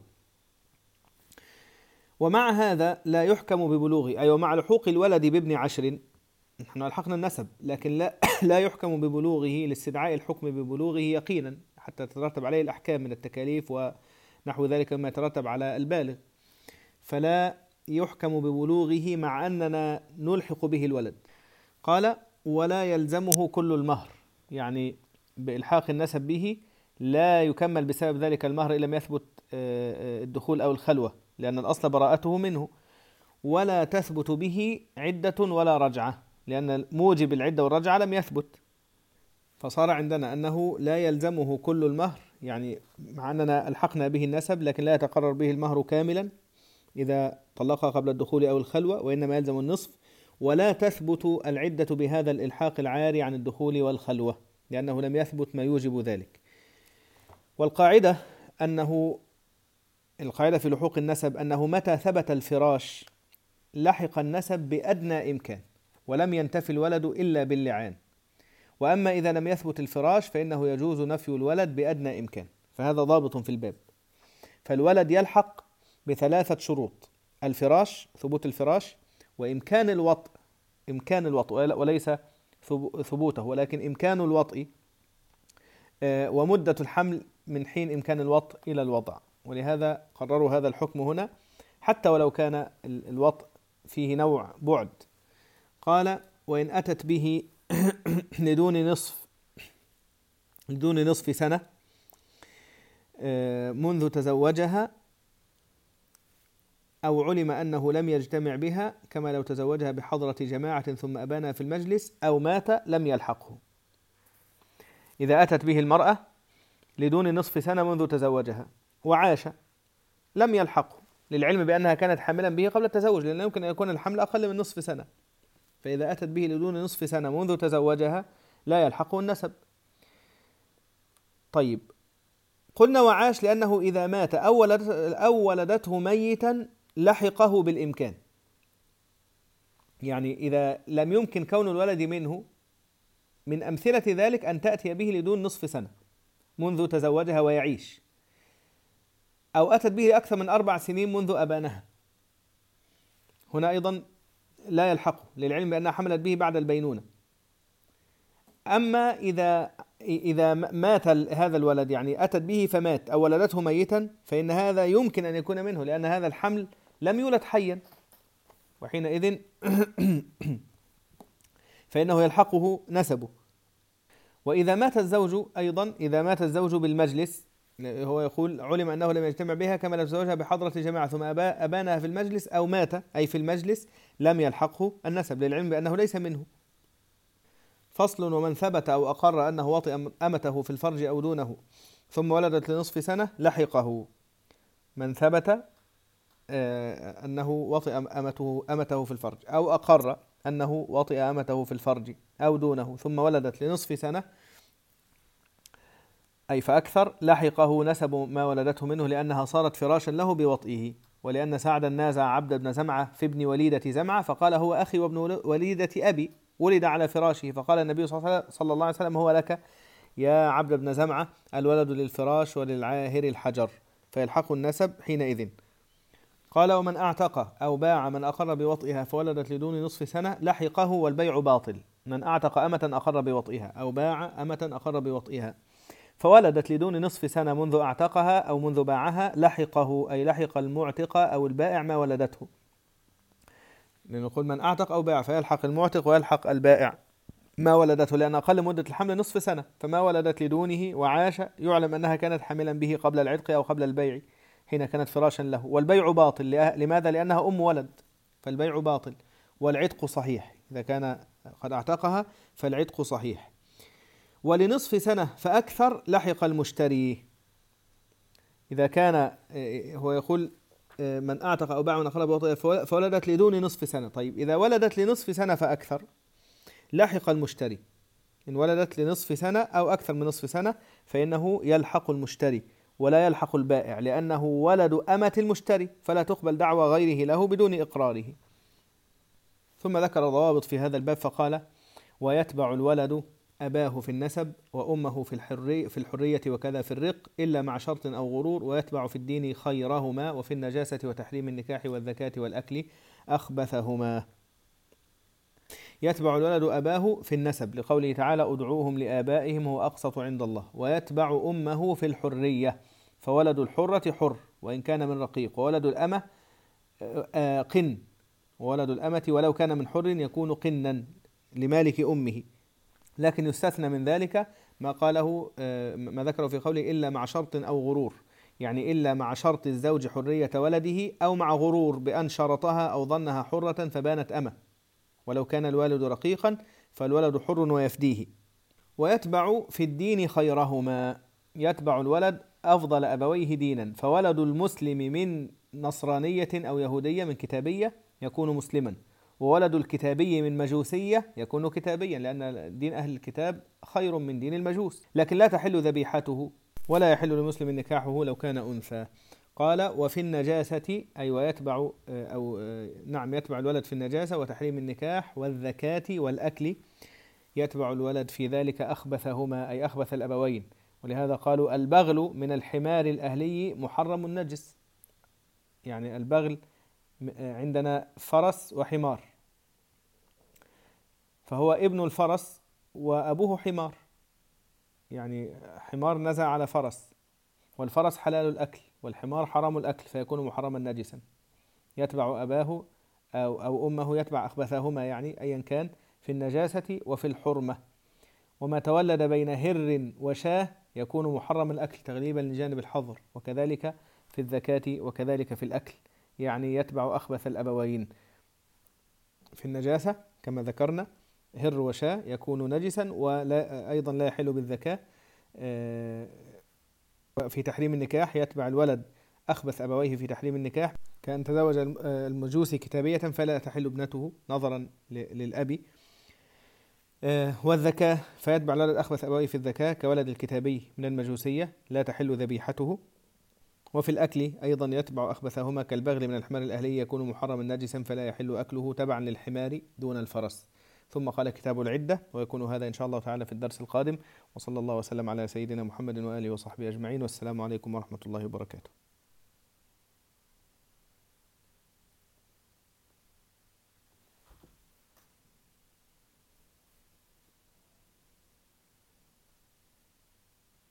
[SPEAKER 1] ومع هذا لا يحكم ببلوغه، أي ومع لحوق الولد بابن عشر نحن ألحقنا النسب، لكن لا, لا يحكم ببلوغه لاستدعاء الحكم ببلوغه يقينا حتى تترتب عليه الأحكام من التكاليف ونحو ذلك مما يترتب على البالغ، فلا يحكم ببلوغه مع أننا نلحق به الولد. قال: ولا يلزمه كل المهر، يعني بإلحاق النسب به لا يكمل بسبب ذلك المهر إن لم يثبت الدخول أو الخلوة، لأن الأصل براءته منه، ولا تثبت به عدة ولا رجعة، لأن موجب العدة والرجعة لم يثبت، فصار عندنا أنه لا يلزمه كل المهر، يعني مع أننا ألحقنا به النسب لكن لا يتقرر به المهر كاملا إذا طلقها قبل الدخول أو الخلوة، وإنما يلزم النصف. ولا تثبت العدة بهذا الإلحاق العاري عن الدخول والخلوة، لأنه لم يثبت ما يوجب ذلك. والقاعدة أنه القاعدة في لحوق النسب أنه متى ثبت الفراش لحق النسب بأدنى إمكان، ولم ينتفي الولد إلا باللعان. وأما إذا لم يثبت الفراش فإنه يجوز نفي الولد بأدنى إمكان، فهذا ضابط في الباب. فالولد يلحق بثلاثة شروط: الفراش، ثبوت الفراش، وإمكان الوطء، إمكان الوطء وليس ثبوته ولكن إمكان الوطء، ومدة الحمل من حين إمكان الوطء إلى الوضع، ولهذا قرروا هذا الحكم هنا حتى ولو كان الوطء فيه نوع بعد. قال: وإن أتت به لدون نصف لدون نصف سنة منذ تزوجها، أو علم أنه لم يجتمع بها، كما لو تزوجها بحضرة جماعة ثم أبانها في المجلس، أو مات لم يلحقه. إذا أتت به المرأة لدون نصف سنة منذ تزوجها وعاش لم يلحقه، للعلم بأنها كانت حاملا به قبل التزوج، لأنه يمكن أن يكون الحمل أقل من نصف سنة، فإذا أتت به لدون نصف سنة منذ تزوجها لا يلحقه النسب. طيب، قلنا وعاش لأنه إذا مات أو ولدته ميتا لحقه بالإمكان، يعني إذا لم يمكن كون الولد منه، من أمثلة ذلك أن تأتي به لدون نصف سنة منذ تزوجها ويعيش، أو أتت به أكثر من أربع سنين منذ أبانها، هنا أيضا لا يلحقه للعلم بأنها حملت به بعد البينونة. أما إذا إذا مات هذا الولد، يعني أتت به فمات أو ولدته ميتا، فإن هذا يمكن أن يكون منه، لأن هذا الحمل لم يولد حيا، وحينئذ فإنه يلحقه نسبه. وإذا مات الزوج أيضا، إذا مات الزوج بالمجلس، هو يقول علم أنه لم يجتمع بها كما لم يتزوجها بحضرة جماعة ثم أبانها في المجلس أو مات أي في المجلس لم يلحقه النسب للعلم بأنه ليس منه. فصل: ومن ثبت أو أقر أنه وطئ أمته في الفرج أو دونه ثم ولدت لنصف سنة لحقه. من ثبت أنه وطئ أمته أمته في الفرج، أو أقر أنه وطئ أمته في الفرج أو دونه ثم ولدت لنصف سنة أي فأكثر، لحقه نسب ما ولدته منه، لأنها صارت فراشا له بوطئه. ولأن سعدا نازع عبد بن زمعة في ابن وليدة زمعة فقال هو أخي وابن وليدة أبي، ولد على فراشه، فقال النبي صلى الله عليه وسلم هو لك يا عبد بن زمعة، الولد للفراش وللعاهر الحجر، فيلحق النسب حينئذ. قال: ومن أعتق أو باع من أقر بوطئها فولدت لدون نصف سنة لحقه والبيع باطل. من أعتق أمة أقر بوطئها أو باع أمة أقر بوطئها فولدت لدون نصف سنة منذ أعتقها أو منذ باعها لحقه، أي لحق المعتق أو البائع ما ولدته، لنقول من أعتق أو باع فيلحق المعتق ويلحق البائع ما ولدته، لأن أقل مدة الحمل نصف سنة، فما ولدت لدونه وعاش يعلم أنها كانت حاملا به قبل العتق أو قبل البيع حين كانت فراشا له. والبيع باطل، لماذا؟ لأنها أم ولد، فالبيع باطل، والعتق صحيح، إذا كان قد أعتقها فالعتق صحيح. ولنصف سنة فأكثر لحق المشتري، إذا كان هو يقول من أعتق أو باع من أقر بوطئها فولدت لدون نصف سنة. طيب، إذا ولدت لنصف سنة فأكثر لحق المشتري، إن ولدت لنصف سنة أو أكثر من نصف سنة فإنه يلحق المشتري ولا يلحق البائع، لأنه ولد أمة المشتري، فلا تقبل دعوى غيره له بدون إقراره. ثم ذكر ضوابط في هذا الباب فقال: ويتبع الولد أباه في النسب وأمه في الحرية في الحرية وكذا في الرق إلا مع شرط أو غرور، ويتبع في الدين خيرهما وفي النجاسة وتحريم النكاح والذكاة والأكل أخبثهما. يتبع الولد أباه في النسب لقوله تعالى: ادعوهم لآبائهم هو أقسط عند الله. ويتبع أمه في الحرية، فولد الحرة حر وإن كان من رقيق، وولد الأمة قن، وولد الأمة ولو كان من حر يكون قنا لمالك أمه، لكن يستثنى من ذلك ما قاله ما ذكره في قوله إلا مع شرط أو غرور، يعني إلا مع شرط الزوج حرية ولده، أو مع غرور بأن شرطها أو ظنها حرة فبانت أمة، ولو كان الوالد رقيقا فالولد حر ويفديه. ويتبع في الدين خيرهما، يتبع الولد أفضل أبويه دينا، فولد المسلم من نصرانية أو يهودية من كتابية يكون مسلما، وولد الكتابي من مجوسية يكون كتابيا، لأن دين أهل الكتاب خير من دين المجوس، لكن لا تحل ذبيحته ولا يحل للمسلم نكاحه لو كان أنثى. قال: وفي النجاسة أي ويتبع أو نعم يتبع الولد في النجاسة وتحريم النكاح والذكاة والأكل، يتبع الولد في ذلك أخبثهما أي أخبث الأبوين، ولهذا قالوا البغل من الحمار الأهلي محرم النجس، يعني البغل عندنا فرس وحمار، فهو ابن الفرس وأبوه حمار، يعني حمار نزع على فرس، والفرس حلال الأكل والحمار حرام الأكل فيكون محرما نجسا. يتبع أباه أو, أو أمه، يتبع أخبثهما يعني أيا كان في النجاسة وفي الحرمة. وما تولد بين هر وشاه يكون محرم الأكل تغليبا لجانب الحظر، وكذلك في الذكاة وكذلك في الأكل، يعني يتبع أخبث الأبوين. في النجاسة كما ذكرنا هر وشاه يكون نجسا وأيضا لا يحل بالذكاة. في تحريم النكاح يتبع الولد أخبث أبويه في تحريم النكاح، كأن تزوج الم- آه، المجوسي كتابية فلا تحل ابنته نظرا ل- للأب. آه، والذكاء فيتبع الولد أخبث أبويه في الذكاء كولد الكتابي من المجوسية لا تحل ذبيحته. وفي الأكل أيضا يتبع أخبثهما كالبغل من الحمار الأهلي يكون محرما نجسا فلا يحل أكله تبعا للحمار دون الفرس. ثم قال كتاب العدة، ويكون هذا إن شاء الله تعالى في الدرس القادم. وصلى الله وسلم على سيدنا محمد وآله وصحبه أجمعين، والسلام عليكم ورحمة الله وبركاته.